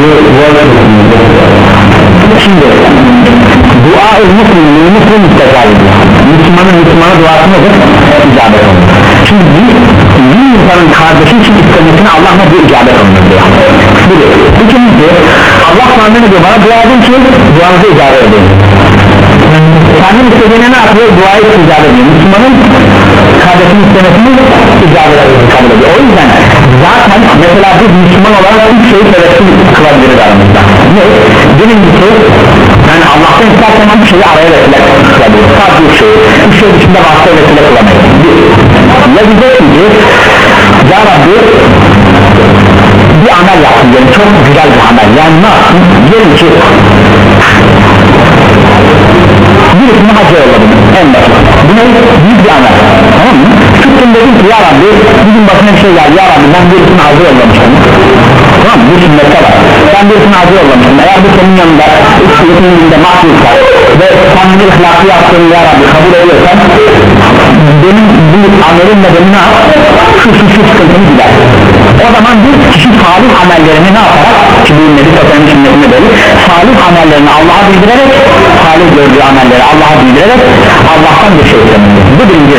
şimdi dua-ı Müslüman'ın Müslüman müstecabıdır. Müslümanın Müslümana duası nedir? İcabet olunur. Şimdi bir, bir insanın kardeşi için istemesine Allah ne bir icabet olunur diyor. Bir, ikincisi Allah sana ne diyor? Bana dua edin ki duanızı icabet edin. Kendin istediğine ne yapıyor? Duayı icabet ediyor. Müslümanın kardeşinin istemesini icabet kabul ediyor. O yüzden zaten mesela biz Müslüman olarak üç şeyi sebepsiz kılabiliriz aramızda. Ne? Birincisi yani Allah'tan istersen bir şeyi araya vesile kılabiliriz. Sadece üç şey. Üç şey dışında başka vesile kılamayız. Ya diyeceksin ki ya Rabbi bir amel yaptın yani çok güzel bir amel. Yani ne yaptın? Diyelim ki birisini hacı yolladım en basit. Bu ne? Büyük bir amel. Tamam mı? Çıktım dedim ki ya Rabbi bizim başına bir şey geldi. Ya Rabbi ben birisini hacı yollamıştım. Tamam mı? Bu sünnette var. Ben birisini hacı yollamıştım. Eğer bu senin yanında senin yanında mahsulsa ve sen bir ihlakı yaptığını ya Rabbi kabul ediyorsan benim bu amelimle beni ne yap? Şu şu şu sıkıntını gider. O zaman bir kişi salih amellerini ne yaparak ki bu Nebi Sosyal'ın sünnetine böyle salih amellerini Allah'a bildirerek salih gördüğü amelleri Allah'a bildirerek Allah'tan bir şey istemedir. Bu birinci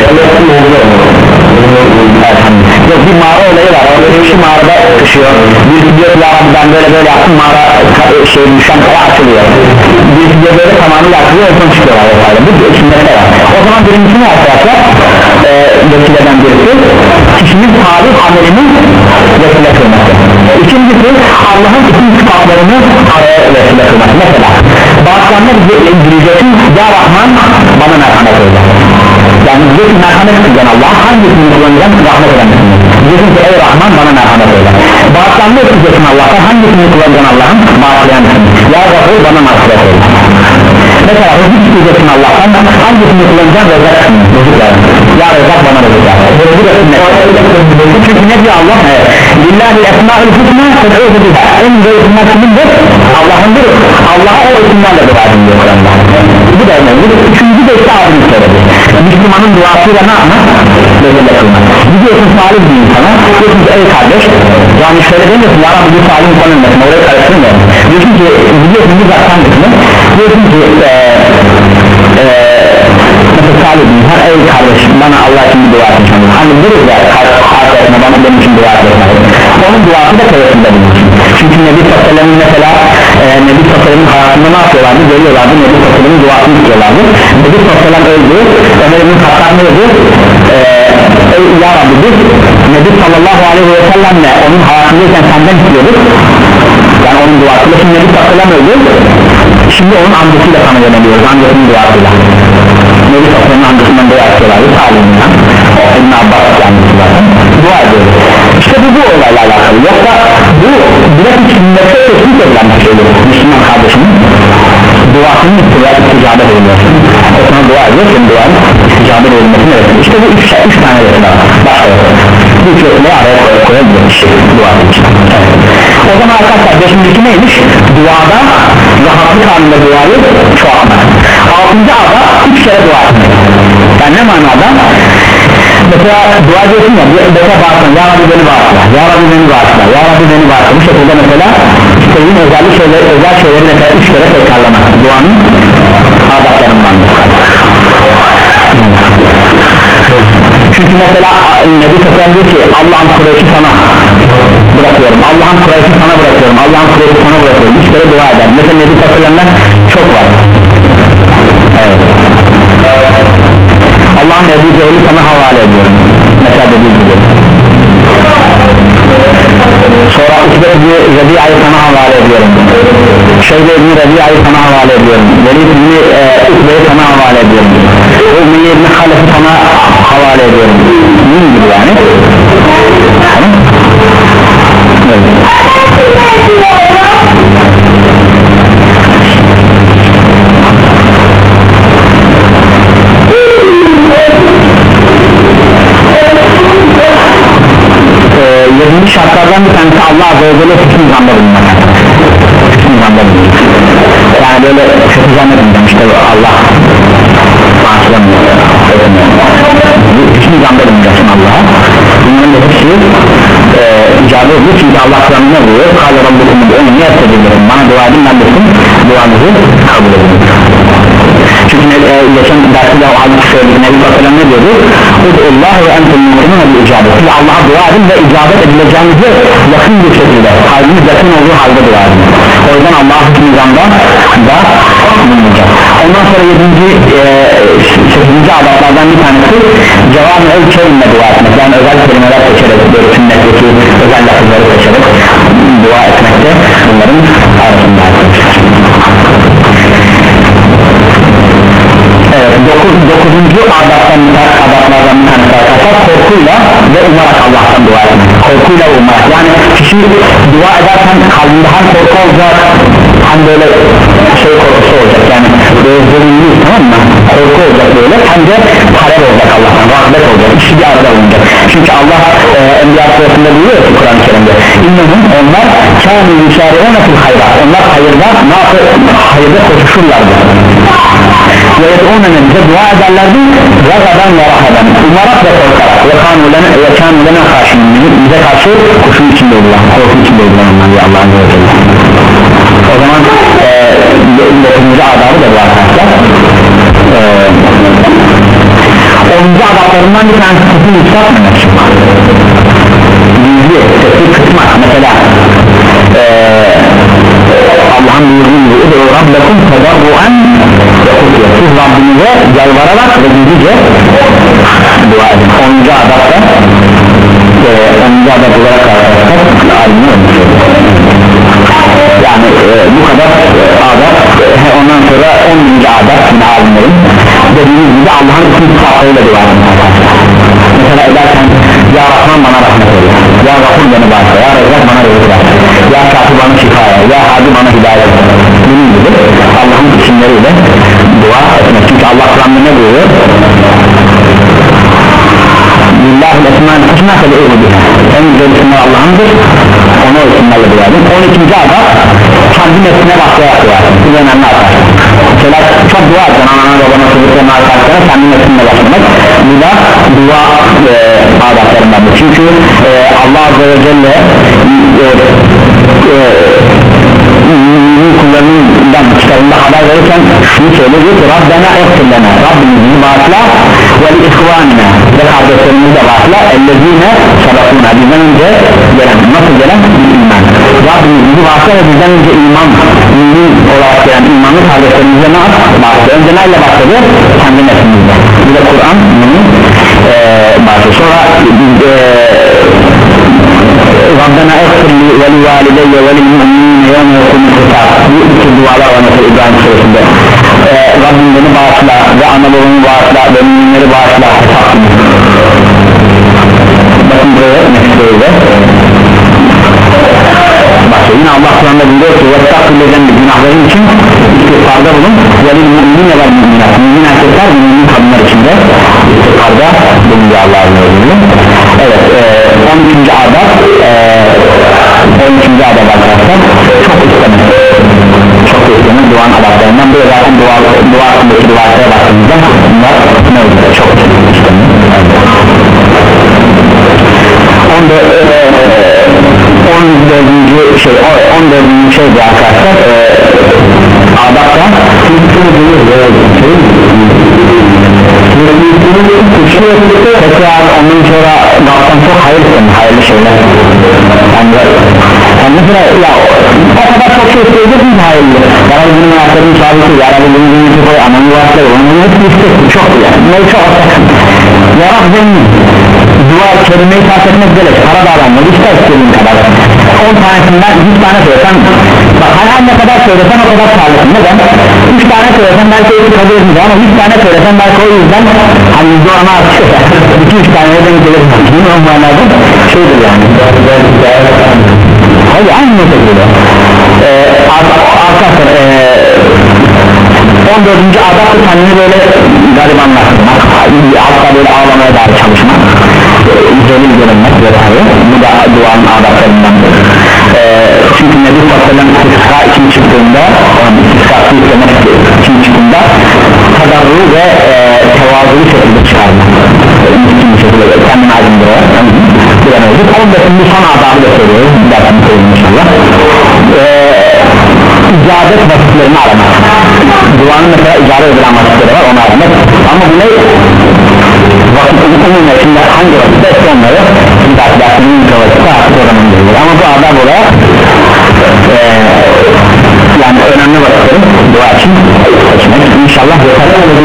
yok bir mağara olayı var. Orada bir kişi mağarada düşüyor. Birisi diyor ya Rabbi ben böyle böyle yaptım mağara şey düşen kaya açılıyor. Birisi diyor böyle tamamıyla açılıyor ve son çıkıyorlar. Bu sünnette var. O zaman birincisi ne arkadaşlar? Ee, vesileden birisi kişinin salih amelinin vesile kılması. İkincisi Allah'ın bütün sıfatlarını araya vesile kılması. Mesela bazılarına gireceksin ya Rahman bana merhamet eyle. Yani diyeceksin merhamet kılgan Allah hangisini kullanacağım rahmet eden diyeceksin ki ey Rahman bana merhamet eyle. Bazılarına gideceksin Allah'tan hangisini kullanacaksın Allah'ın bağışlayan mısın? Ya Rahman bana merhamet eyle. Mesela rızık isteyeceksin Allah'tan hangisini kullanacaksın rezak kılın ya rezak bana rezak bu da sünnet çünkü ne diyor Allah lillahi esma'ül husna fed'uhu biha en güzel isimler kimindir? Allah'ındır Allah'a o isimlerle dua edin diyor Kur'an'da bu da önemli üçüncü de işte adını söyledi Müslümanın duasıyla ne yapmak? Bezirle kılmak gidiyorsun salih bir insana diyorsun ki ey kardeş yani şöyle demiyorsun ya Rabbi bu salih insan ölmesin oraya karıştırmıyor diyorsun ki gidiyorsun bir zaktan kısmı diyorsun ki eee mesela salih bir insan ey kardeş bana Allah için bir dua etmiş hani deriz ya arkadaşına bana benim için dua etmiş onun duası da tevessülde bulunsun çünkü Nebi Sallallahu mesela e, Nebi Sallallahu hayatında ne yapıyorlardı görüyorlardı Nebi Sallallahu duasını tutuyorlardı Nebi Sallallahu öldü Ömer İbn Hattab ne dedi ey ya Rabbi biz Nebi Sallallahu aleyhi ve sellemle onun hayatındayken senden istiyorduk yani onun duasıyla şimdi Nebi Sallallahu öldü şimdi onun amcasıyla sana yöneliyoruz amcasının duasıyla Nebi Sallallahu amcasından dua ediyorlardı sağlığından İbn Abbas amcası zaten dua ediyoruz işte bu bu olayla alakalı yoksa bu direkt sünnette teşvik edilen bir şeydir Müslüman kardeşinin duasının isticabet edilmesi o sana dua ediyor senin duanın isticabet edilmesini öğretiyor işte bu üç, üç tane vesile var başlayalım bu üç vesileyi araya koyabilir şey duanın için evet. O zaman arkadaşlar beşincisi neymiş duada rahatlık halinde duayı çoğaltmak altıncı ada üç kere dua etmek yani ne manada mesela dua ediyorsun ya bir defa bağırsın ya Rabbi beni bağırsın ya Rabbi beni bağırsın ya Rabbi beni bağırsın bu şekilde mesela istediğin özel şeyler özel şeyleri mesela üç kere tekrarlamak duanın adaplarından çünkü mesela Nebi Sallallahu diyor ki Allah'ın Kureyş'i sana bırakıyorum Allah'ın Kureyş'i sana bırakıyorum Allah'ın Kureyş'i sana bırakıyorum üç kere dua eder mesela Nebi Sallallah'dan çok var evet Allah'ın Ebu Cehil'i sana havale ediyorum mesela dediği gibi sonra Ukbe İbni Rabia'yı sana havale ediyorum Şeyde İbni Rabia'yı sana havale ediyorum Velid İbni Ukbe'yi sana havale ediyorum Ümmeyye İbni Halef'i sana havale ediyorum bunun gibi yani tamam evet icabı ediyor çünkü Allah Kur'an'ı ne diyor? Kâle Rabbukum onu niye yaptırabilirim? Bana dua edin ben de sizin duanızı kabul edin. Çünkü e, geçen derste o hadis söyledik, Nebi Sallallahu ne diyordu? Allah ve entum mu'minun bil icabet. Siz Allah'a dua edin ve icabet edileceğinizi yakın bir şekilde, kalbiniz yakın olduğu halde dua edin. O yüzden Allah'ın nizamda da bulunacak. Ondan sonra yedinci e, sekizinci adablardan bir tanesi cevabı el kelimle dua etmek. Yani özel kelimeler seçerek, böyle sünnetteki özel lafızları seçerek dua etmekte bunların arasında. Evet, dokuz, dokuzuncu adablardan bir tanesi arkadaşlar korkuyla ve umarak Allah'tan dua etmek. Korkuyla ve umarak, yani kişi dua ederken kalbinde hem korku olacak hem böyle şey korkusu olacak, yani böyle zulümlü, tamam mı? Korku olacak böyle, hem de talep olacak Allah'tan, rahmet olacak, ikisi bir arada olacak. Çünkü Allah e, Enbiya Suresi'nde buyuruyor ki Kur'an-ı Kerim'de İnnehum, onlar kâni yusâri'ûne fil hayrat, onlar hayırda ne yapıyor? Hayırda koşuşurlardı ve yed'ûnene bize dua ederlerdi ragadan ve rahadan, umarak ve korkarak ve kânûlene karşın bize karşı kuşun içinde oldular, korku içinde oldular onlar ya Allah'ın yolunda. O zaman dokuzuncu adabı da bu arkadaşlar. onuncu adablarından bir tanesi sesini yükseltmemek. Gizli, sesi kısmak. Mesela Allah'ın buyurduğu gibi Rabbekum tedarru'an ve kutuya, siz Rabbinize yalvararak ve gizlice dua edin. onuncu adabda onuncu adab olarak arkadaşlar alimini olmuş. Yani e, bu kadar e, adab, e, ondan sonra onuncu adab yine alimlerin dediğimiz gibi Allah'ın isim sıfatlarıyla dua edin. Mesela ederken ya Rahman bana rahmet eyle, ya Gafur beni bağışla, ya Rezzak bana rızık ver, ya Şafi bana şifa ver, ya Hadi bana hidayet ver. Bunun gibi Allah'ın isimleriyle dua etmek. Çünkü Allah Kur'an'da ne buyuruyor? Lillahi esmâ'l husnâ fed'ûhu biha. En güzel isimler Allah'ındır, onu o isimlerle dua edin. on ikinci adab kendi mesleğine başlayarak dua edin. Bu önemli arkadaşlar. Mesela çok dua edin, anana babana çocuklarına arkadaşlara kendi mesleğine başlamak, bu da dua e, adablarındandır. Çünkü e, Allah Azze ve Celle e, e, kullarından kitabında haber verirken şunu söylüyor ki Rabbena ekfirlena, Rabbimizi bağışla ve ihvanina, ve kardeşlerimizi de bağışla ellezine sabakuna, bizden önce gelen, nasıl gelen? İman. Rabbimizi bağışla ve bizden önce iman mümin olarak gelen imanlı kardeşlerimize ne yap? Bağışla. Önce neyle başladı? Kendi nefsimizde. Bir de Kur'an mümin ee, bağışla. Sonra e, Rabbena ekfirli ve li valideyye ve li müminine yevme yekumul hisab. Bu iki dualar var mesela İbrahim Suresi'nde. Ee, Rabbim beni bağışla ve ana babamı bağışla ve müminleri bağışla. Bakın buraya mesleğiyle başlıyor. Yine Allah Kur'an'da buyuruyor ki وَاسْتَغْفِرْ günahların için istiğfarda bulun ve li müminine ve müminat, mümin erkekler ve mümin kadınlar için de istiğfarda bulunuyor Allah'ın izniyle. Evet, e, on üçüncü adab e, on üçüncü adab arkadaşlar çok istemek, çok istemek duanın adablarından. Böyle zaten dua, dua hakkındaki dualara baktığımızda bunlar ne oluyor? Çok istemek. on dördüncü şey, on dördüncü şey bu arkadaşlar e, adapta tekrar ondan sonra Allah'tan çok hayır istedim, hayırlı şeyler. Yani, yani mesela ya o kadar çok şey isteyeceksin ki hayırlı. Yarabbi bunun ayaklarını çağırırsın, Yarabbi bunun ümiti koy, ananı varsayı, onun hepsini istedim, çok yani. Bunları çok atakın. Yarabbi zengin, dua kelimeyi sarf etmek gerek, para da alanlar, ister istediğin kadar. on tanesinden yüz tane söylesen, bak her ne kadar söylesen o kadar sağlıklı. Neden? üç tane söylesen belki öyle kabul edildi ama yüz tane söylesen belki o yüzden hani yüzde ona artıyor. iki üç tane neden gelirsin? Değil mi o manada? Şeydir yani. Hayır aynı şekilde. Ee, arkadaşlar ee, on dördüncü adab kendini böyle garibanlaştırmak, hatta böyle ağlamaya dair çalışmak, zelil görünmek vesaire. Bu da duanın adablarındandır. Ee, çünkü Nebi Sallallahu istisqa için çıktığında, istisqa istemek için çıktığında tadarru ve e, tevazulu şekilde çıkarmak, miskin bir şekilde kendini aydındırarak bir an önce geçip on beşinci son adabı da söylüyoruz dersini söyleyeyim inşallah. Ee, icabet vakitlerini aramak, duanın mesela icabet edilen vakitleri var, onu aramak. Ama bu ne? Vakitleri umumda şimdi hangi vakitte ise onları şimdi dersinin ilk vakitte artık o zaman geliyor. Ama bu adab olarak ee, yani önemli vakitlerin dua için seçmek inşallah yeter.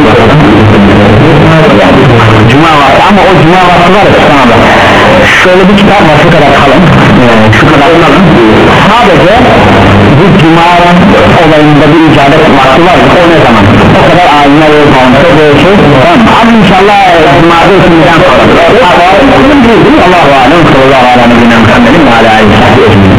Yani, cuma vakti, ama o cuma vakti var ya sana, şöyle bir kitap var, şu kadar kalın, ee, şu kadar kalın, sadece bu cuma olayında bir icabet vakti var, o ne zaman? O kadar alimler ve konuşuyor böyle şey, tamam. Ama inşallah cuma'da ikinden sonra Allah'u alem sallallahu aleyhi ve sellem ve aleyhi ve sellem